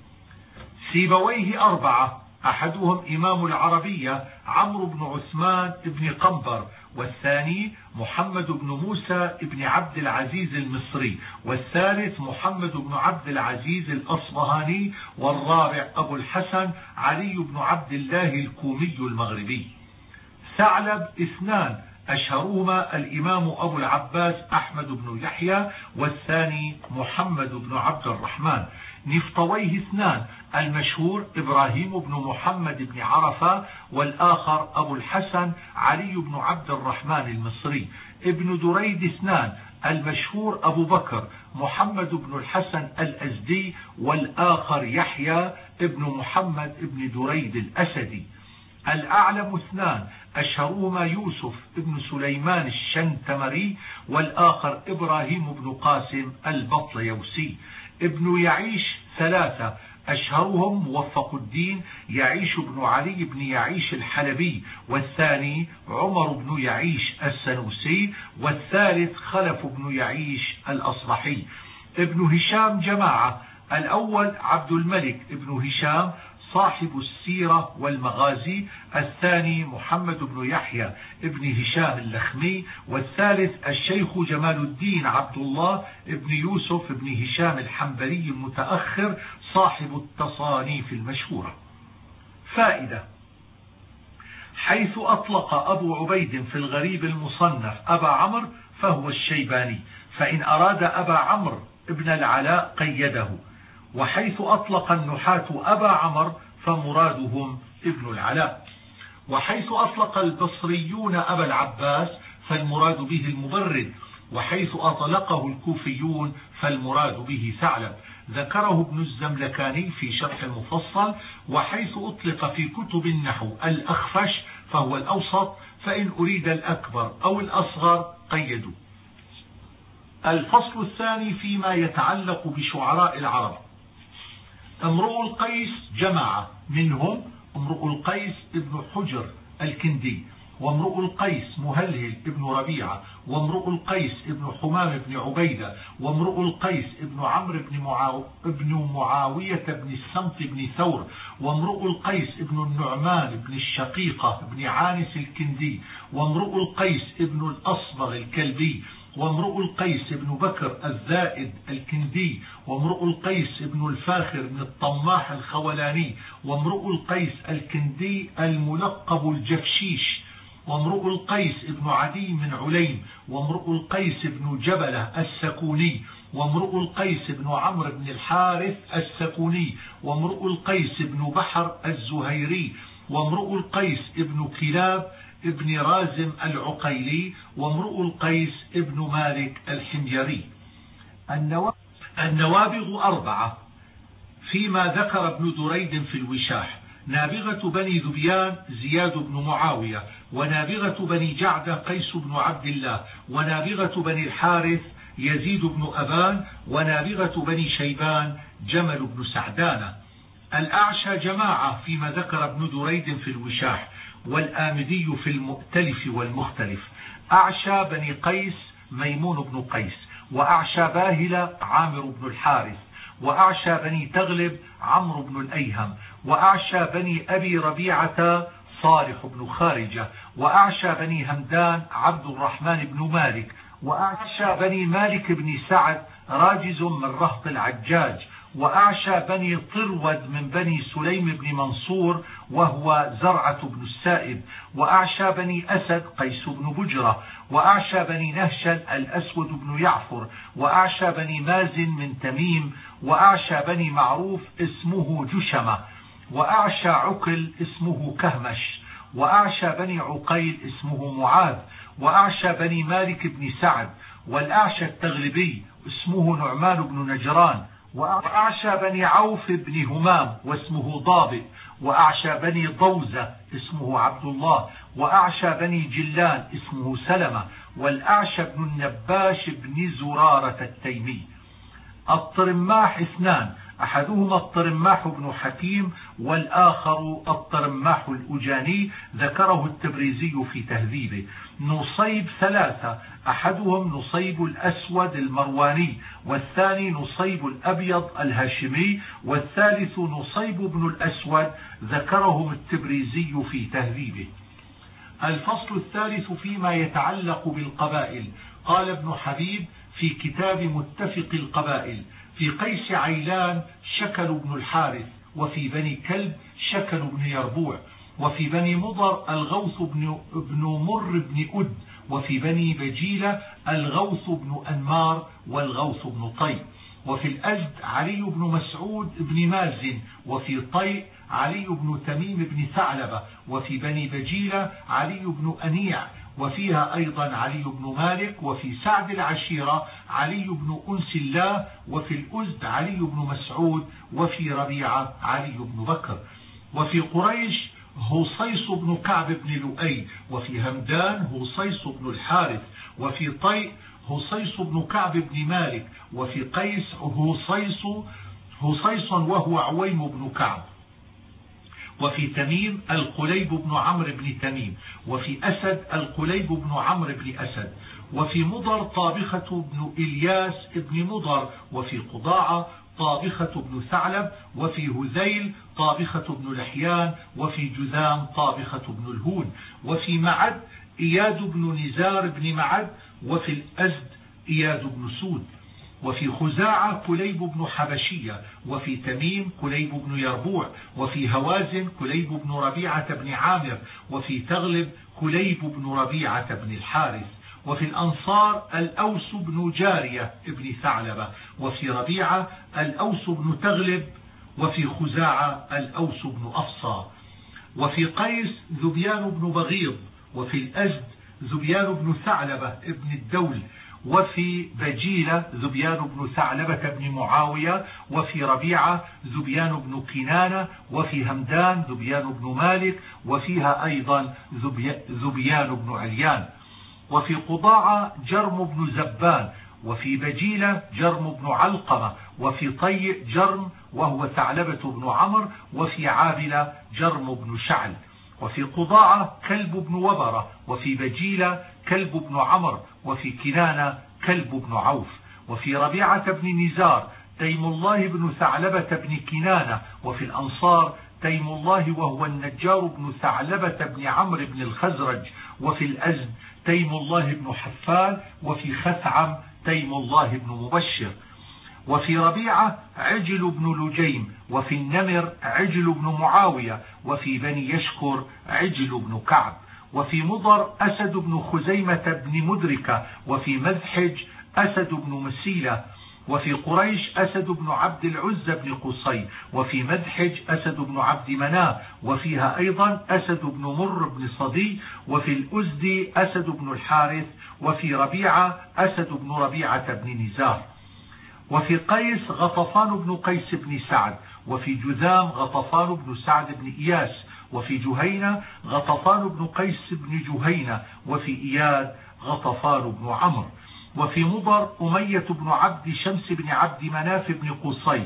سيبويه أربعة، أحدهم إمام العربية عمرو بن عثمان بن قنبر، والثاني محمد بن موسى بن عبد العزيز المصري، والثالث محمد بن عبد العزيز الأصبهاني، والرابع أبو الحسن علي بن عبد الله الكومي المغربي. ثعلب اثنان، أشهرهما الإمام أبو العباس أحمد بن يحيى، والثاني محمد بن عبد الرحمن. نفطويه اثنان، المشهور إبراهيم بن محمد بن عرفة، والآخر أبو الحسن علي بن عبد الرحمن المصري. ابن دريد اثنان، المشهور أبو بكر محمد بن الحسن الأزدي، والآخر يحيى ابن محمد بن دريد الأسدي. الأعلم اثنان، أشهرهما يوسف ابن سليمان الشنتمري، والآخر إبراهيم بن قاسم البطليوسي. ابن يعيش ثلاثة، أشهرهم موفق الدين يعيش بن علي بن يعيش الحلبي، والثاني عمر بن يعيش السنوسي، والثالث خلف بن يعيش الأصبحي. ابن هشام جماعة، الأول عبد الملك ابن هشام صاحب السيرة والمغازي، الثاني محمد بن يحيى ابن هشام اللخمي، والثالث الشيخ جمال الدين عبد الله ابن يوسف ابن هشام الحنبلي المتأخر صاحب التصانيف المشهورة. فائدة: حيث أطلق أبو عبيد في الغريب المصنف أبا عمرو فهو الشيباني، فإن أراد أبا عمرو ابن العلاء قيده، وحيث أطلق النحاة أبا عمرو فمرادهم ابن العلاء، وحيث أطلق البصريون أبا العباس فالمراد به المبرد، وحيث أطلقه الكوفيون فالمراد به ثعلب. ذكره ابن الزملكاني في شرح المفصل. وحيث أطلق في كتب النحو الأخفش فهو الأوسط، فإن أريد الأكبر أو الأصغر قيدوا. الفصل الثاني فيما يتعلق بشعراء العرب. امرؤ القيس جماعة، منهم امرؤ القيس ابن حجر الكندي، وامرؤ القيس مهلهل ابن ربيعة، وامرؤ القيس ابن حمام بن عبيدة، وامرؤ القيس ابن عمرو بن معاو... ابن معاوية بن السمط بن ثور، وامرؤ القيس ابن النعمان بن الشقيقة بن عانس الكندي، وامرؤ القيس ابن الأصبغ الكلبي، وامرؤ القيس ابن بكر الزائد الكندي، وامرؤ القيس ابن الفاخر بن الطماح الخولاني، وامرؤ القيس الكندي الملقب الجفشيش، وامرؤ القيس ابن عدي من عليم، وامرؤ القيس ابن جبلة السكوني، وامرؤ القيس ابن عمرو بن الحارث السكوني، وامرؤ القيس ابن بحر الزهيري، وامرؤ القيس ابن كلاب ابن رازم العقيلي، وامرؤ القيس ابن مالك الحميري. النوابغ أربعة فيما ذكر ابن دريد في الوشاح: نابغة بني ذبيان زياد بن معاوية، ونابغة بني جعدة قيس بن عبد الله، ونابغة بني الحارث يزيد بن أبان، ونابغة بني شيبان جمل بن سعدان. الأعشى جماعة فيما ذكر ابن دريد في الوشاح، والآمدي في المؤتلف والمختلف. أعشى بني قيس ميمون بن قيس، وأعشى باهلة عامر بن الحارث، وأعشى بني تغلب عمرو بن الأيهم، وأعشى بني أبي ربيعة صالح بن خارجة، وأعشى بني همدان عبد الرحمن بن مالك، وأعشى بني مالك بن سعد راجز من رهط العجاج، وأعشى بني طرود من بني سليم بن منصور وهو زرعة بن السائب، وأعشى بني أسد قيس بن بجرة، وأعشى بني نهشل الأسود بن يعفر، وأعشى بني مازن من تميم، وأعشى بني معروف اسمه جشمة، وأعشى عقل اسمه كهمش، وأعشى بني عقيل اسمه معاذ، وأعشى بني مالك بن سعد، والأعشى التغلبي اسمه نعمان بن نجران، وأعشى بني عوف بن همام واسمه ضابئ، وأعشى بني ضوزة اسمه عبد الله، وأعشى بني جلان اسمه سلمة، والأعشى بن النباش بن زرارة التيمي. الطرماح اثنان، أحدهما الطرماح بن حكيم، والآخر الطرماح الأجاني، ذكره التبريزي في تهذيبه. نصيب ثلاثة، أحدهم نصيب الأسود المرواني، والثاني نصيب الأبيض الهاشمي، والثالث نصيب بن الأسود، ذكرهم التبريزي في تهذيبه. الفصل الثالث فيما يتعلق بالقبائل. قال ابن حبيب في كتاب متفق القبائل: في قيس عيلان شكل بن الحارث، وفي بني كلب شكل بن يربوع، وفي بني مضر الغوث بن, بن مر بن أد، وفي بني بجيلة الغوث بن أنمار والغوث بن طي، وفي الأزد علي بن مسعود بن مازن، وفي طي علي بن تميم بن ثعلبة، وفي بني بجيلة علي بن أنيع، وفيها أيضا علي بن مالك، وفي سعد العشيرة علي بن أنس الله، وفي الأزد علي بن مسعود، وفي ربيعة علي بن بكر، وفي قريش هصيص بن كعب بن لؤي، وفي همدان هصيص بن الحارث، وفي طي هصيص بن كعب بن مالك، وفي قيس هصيص هصيص وهو عويم بن كعب، وفي تميم القليب بن عمرو بن تميم، وفي أسد القليب بن عمرو بن أسد، وفي مضر طابخة بن إلياس بن مضر، وفي قضاعة طابخة بن ثعلب، وفي هذيل طابخة بن لحيان، وفي جذام طابخة بن الهون، وفي معد إياد بن نزار بن معد، وفي الأزد إياد بن سود، وفي خزاعة كليب بن حبشية، وفي تميم كليب بن يربوع، وفي هوازن كليب بن ربيعة بن عامر، وفي تغلب كليب بن ربيعة بن الحارث، وفي الأنصار الأوس بن جارية بن ثعلبة، وفي ربيعة الأوس بن تغلب، وفي خزاعة الأوس بن أفصى، وفي قيس ذبيان بن بغيض، وفي الأزد ذبيان بن ثعلبة بن الدول، وفي بجيلة ذبيان بن ثعلبة بن معاوية، وفي ربيعة ذبيان بن كنانة، وفي همدان ذبيان بن مالك، وفيها أيضا ذبيان بن عليان. وفي قضاعة جرم بن زبان، وفي بجيلة جرم بن علقمة، وفي طي جرم وهو ثعلبة بن عمرو، وفي عابلة جرم بن شعل. وفي قضاعة كلب بن وبرة، وفي بجيلة كلب بن عمرو، وفي كنانة كلب بن عوف. وفي ربيعة بن نزار تيم الله بن ثعلبة بن كنانة، وفي الأنصار تيم الله وهو النجار بن ثعلبة بن عمرو بن الخزرج، وفي الأزد تيم الله بن حفان، وفي خثعم تيم الله بن مبشر. وفي ربيعة عجل بن لجيم، وفي النمر عجل بن معاوية، وفي بني يشكر عجل بن كعب. وفي مضر أسد بن خزيمة بن مدركة، وفي مذحج أسد بن مسيلة. وفي قريش أسد بن عبد العزى بن قصي، وفي مذحج أسد بن عبد مناه، وفيها أيضا أسد بن مر بن صدي. وفي الأزد أسد بن الحارث، وفي ربيعة أسد بن ربيعة بن نزار. وفي قيس غطفان بن قيس بن سعد، وفي جذام غطفان بن سعد بن إياس، وفي جهينة غطفان بن قيس بن جهينة، وفي إياد غطفان بن عمرو. وفي مضر أمية بن عبد شمس بن عبد مناف بن قصي،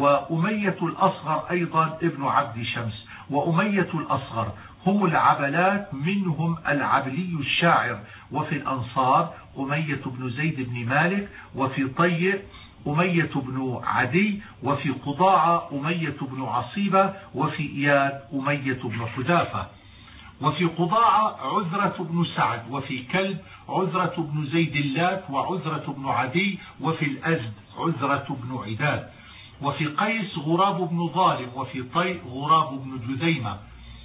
وأمية الأصغر أيضا ابن عبد شمس. وأمية الأصغر هم العبلات، منهم العبلي الشاعر. وفي الأنصار أمية بن زيد بن مالك، وفي طي أمية بن عدي، وفي قضاعة أمية بن عصيبة، وفي إياد أمية بن حذافة. وفي قضاعة عذرة بن سعد، وفي كلب عذرة بن زيد اللات وعذرة بن عدي، وفي الأزد عذرة بن عداد. وفي قيس غراب بن ظالم، وفي طي غراب بن جذيمة.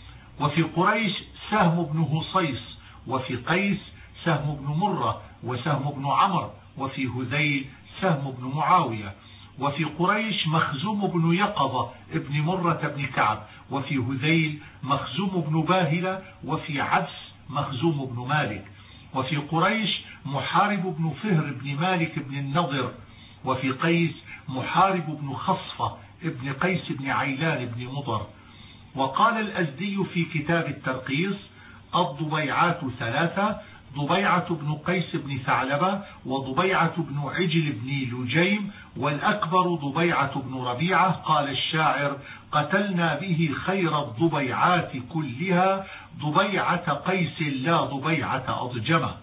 وفي قريش سهم بن هصيص، وفي قيس سهم بن مرة وسهم بن عمرو، وفي هذيل سهم بن معاوية. وفي قريش مخزوم بن يقظة ابن مرة بن كعب، وفي هذيل مخزوم بن باهلة، وفي عبس مخزوم بن مالك. وفي قريش محارب بن فهر بن مالك بن النضر. وفي قيس محارب بن خصفة ابن قيس بن عيلان بن مضر. وقال الأزدي في كتاب الترقيص: الضبيعات ثلاثة: ضبيعة بن قيس بن ثعلبة، وضبيعة بن عجل بن لجيم، والأكبر ضبيعة بن ربيعة. قال الشاعر: قتلنا به خير الضبيعات كلها، ضبيعة قيس لا ضبيعة أضجمة.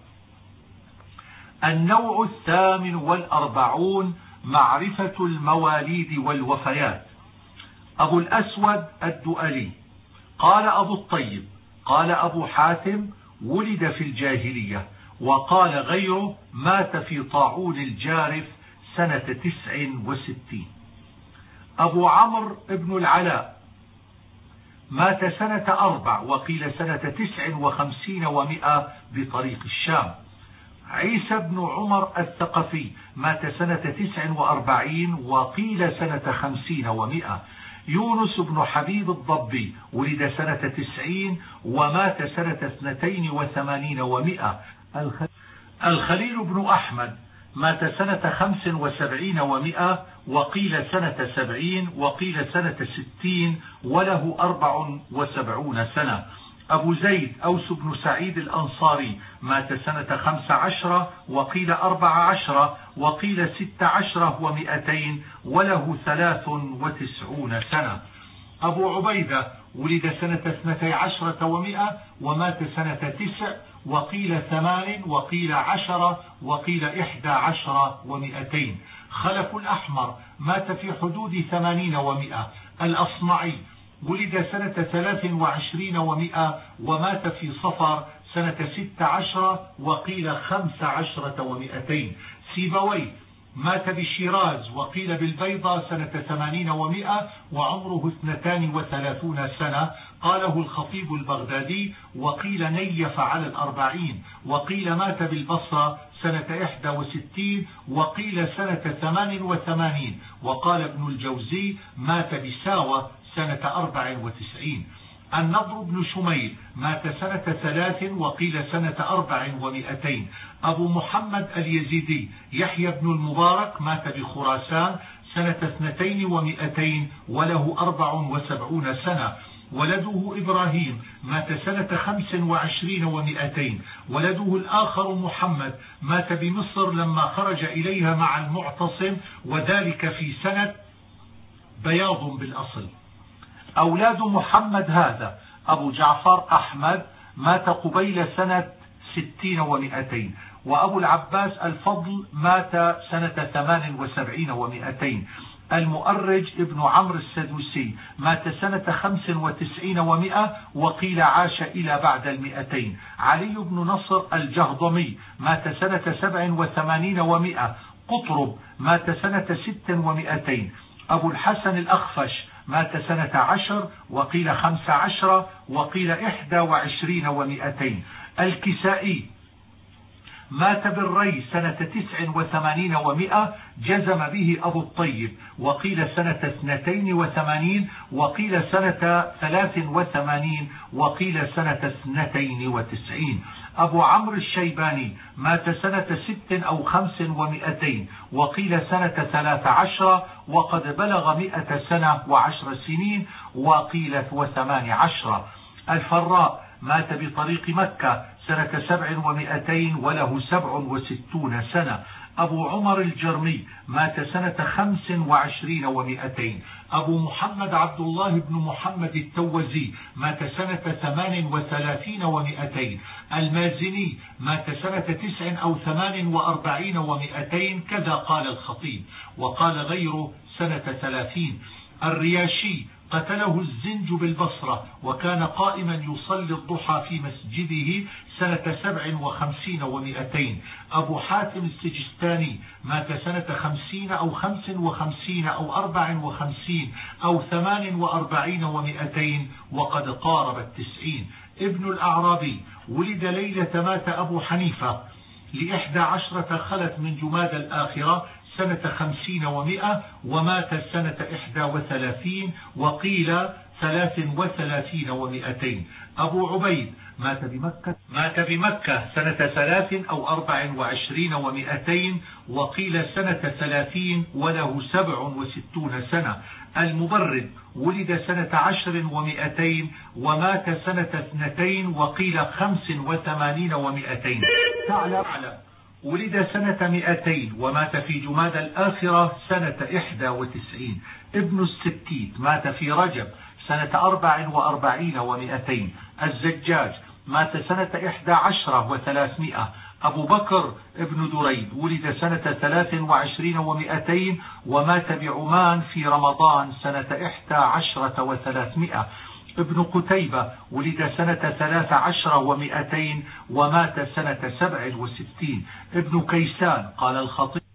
النوع الثامن والأربعون: معرفة المواليد والوفيات. أبو الأسود الدؤلي قال أبو الطيب قال أبو حاتم: ولد في الجاهلية. وقال غيره: مات في طاعون الجارف سنة تسع وستين. أبو عمرو بن العلاء مات سنة أربع، وقيل سنة تسع وخمسين ومئة بطريق الشام. عيسى بن عمر الثقفي مات سنة تسع وأربعين، وقيل سنة خمسين ومئة. يونس بن حبيب الضبي ولد سنة تسعين، ومات سنة اثنتين وثمانين ومئة. الخليل بن أحمد مات سنة خمس وسبعين ومئة، وقيل سنة سبعين، وقيل سنة ستين، وله أربع وسبعون سنة. أبو زيد أوس بن سعيد الأنصاري مات سنة خمس عشرة، وقيل أربع عشرة، وقيل ست عشرة ومئتين، وله ثلاث وتسعون سنة. أبو عبيدة ولد سنة اثنتي عشرة ومئة، ومات سنة تسع، وقيل ثمان، وقيل عشرة، وقيل إحدى عشرة ومئتين. خلف الأحمر مات في حدود ثمانين ومئة. الأصمعي ولد سنة ثلاث وعشرين ومئة، ومات في صفر سنة ست عشرة، وقيل خمس عشرة ومئتين. سيبوي مات بالشيراز، وقيل بالبيضة سنة ثمانين ومئة، وعمره اثنتان وثلاثون سنة. قاله الخطيب البغدادي، وقيل نيف على الأربعين، وقيل مات بالبصرة سنة إحدى وستين، وقيل سنة ثمان وثمانين. وقال ابن الجوزي: مات بساوة سنة أربع وتسعين. النضر بن شميل مات سنة ثلاث وقيل سنة أربع ومئتين. أبو محمد اليزيدي يحيى بن المبارك مات بخراسان سنة اثنتين ومئتين وله أربع وسبعون سنة. ولده إبراهيم مات سنة خمس وعشرين ومئتين. ولده الآخر محمد مات بمصر لما خرج إليها مع المعتصم، وذلك في سنة بياض بالأصل. أولاد محمد هذا أبو جعفر أحمد مات قبيل سنة ستين ومئتين. وأبو العباس الفضل مات سنة ثمان وسبعين ومئتين. المؤرج ابن عمرو السدوسي مات سنة خمس وتسعين ومئة وقيل عاش إلى بعد المئتين. علي بن نصر الجهضمي مات سنة سبع وثمانين ومئة. قطرب مات سنة ست ومئتين. أبو الحسن الأخفش مات سنة عشر وقيل خمس عشر وقيل إحدى وعشرين ومئتين. الكسائي مات بالري سنة تسع وثمانين ومئة، جزم به أبو الطيب، وقيل سنة اثنتين وثمانين وقيل سنة ثلاث وثمانين وقيل سنة اثنتين وتسعين. أبو عمرو الشيباني مات سنة ست أو خمس ومئتين وقيل سنة ثلاث عشر وقد بلغ مئة سنة وعشر سنين وقيل وثمان عشر. الفراء مات بطريق مكة سنة سبع ومئتين وله سبع وستون سنة. أبو عمر الجرمي مات سنة خمس وعشرين ومئتين. أبو محمد عبد الله بن محمد التوزي مات سنة ثمان وثلاثين ومئتين. المازني مات سنة تسع أو ثمان وأربعين ومئتين كذا قال الخطيب، وقال غيره سنة ثلاثين. الرياشي قتله الزنج بالبصرة وكان قائما يصلي الضحى في مسجده سنة سبع وخمسين ومئتين. أبو حاتم السجستاني مات سنة خمسين أو خمس وخمسين أو أربع وخمسين أو ثمان وأربعين ومئتين وقد قارب التسعين. ابن الأعرابي ولد ليلة مات أبو حنيفة لإحدى عشرة خلت من جماد الآخرة سنة خمسين ومئة ومات سنة إحدى وثلاثين وقيل ثلاث وثلاثين ومئتين. أبو عبيد مات بمكة مات بمكة سنة ثلاث أو أربع وعشرين ومئتين وقيل سنة ثلاثين وله سبع وستون سنة. المبرد ولد سنة عشر ومئتين ومات سنة اثنتين وقيل خمس وثمانين ومئتين. تعلم ولد سنة مئتين ومات في جماد الآخرة سنة إحدى وتسعين. ابن الستيت مات في رجب سنة أربع وأربعين ومئتين. الزجاج مات سنة إحدى عشرة وثلاثمائة. أبو بكر ابن دريد ولد سنة ثلاث وعشرين ومئتين ومات بعمان في رمضان سنة إحدى عشرة وثلاثمائة. ابن قتيبة ولد سنة ثلاث عشر ومئتين ومات سنة سبع وستين. ابن كيسان قال الخطيب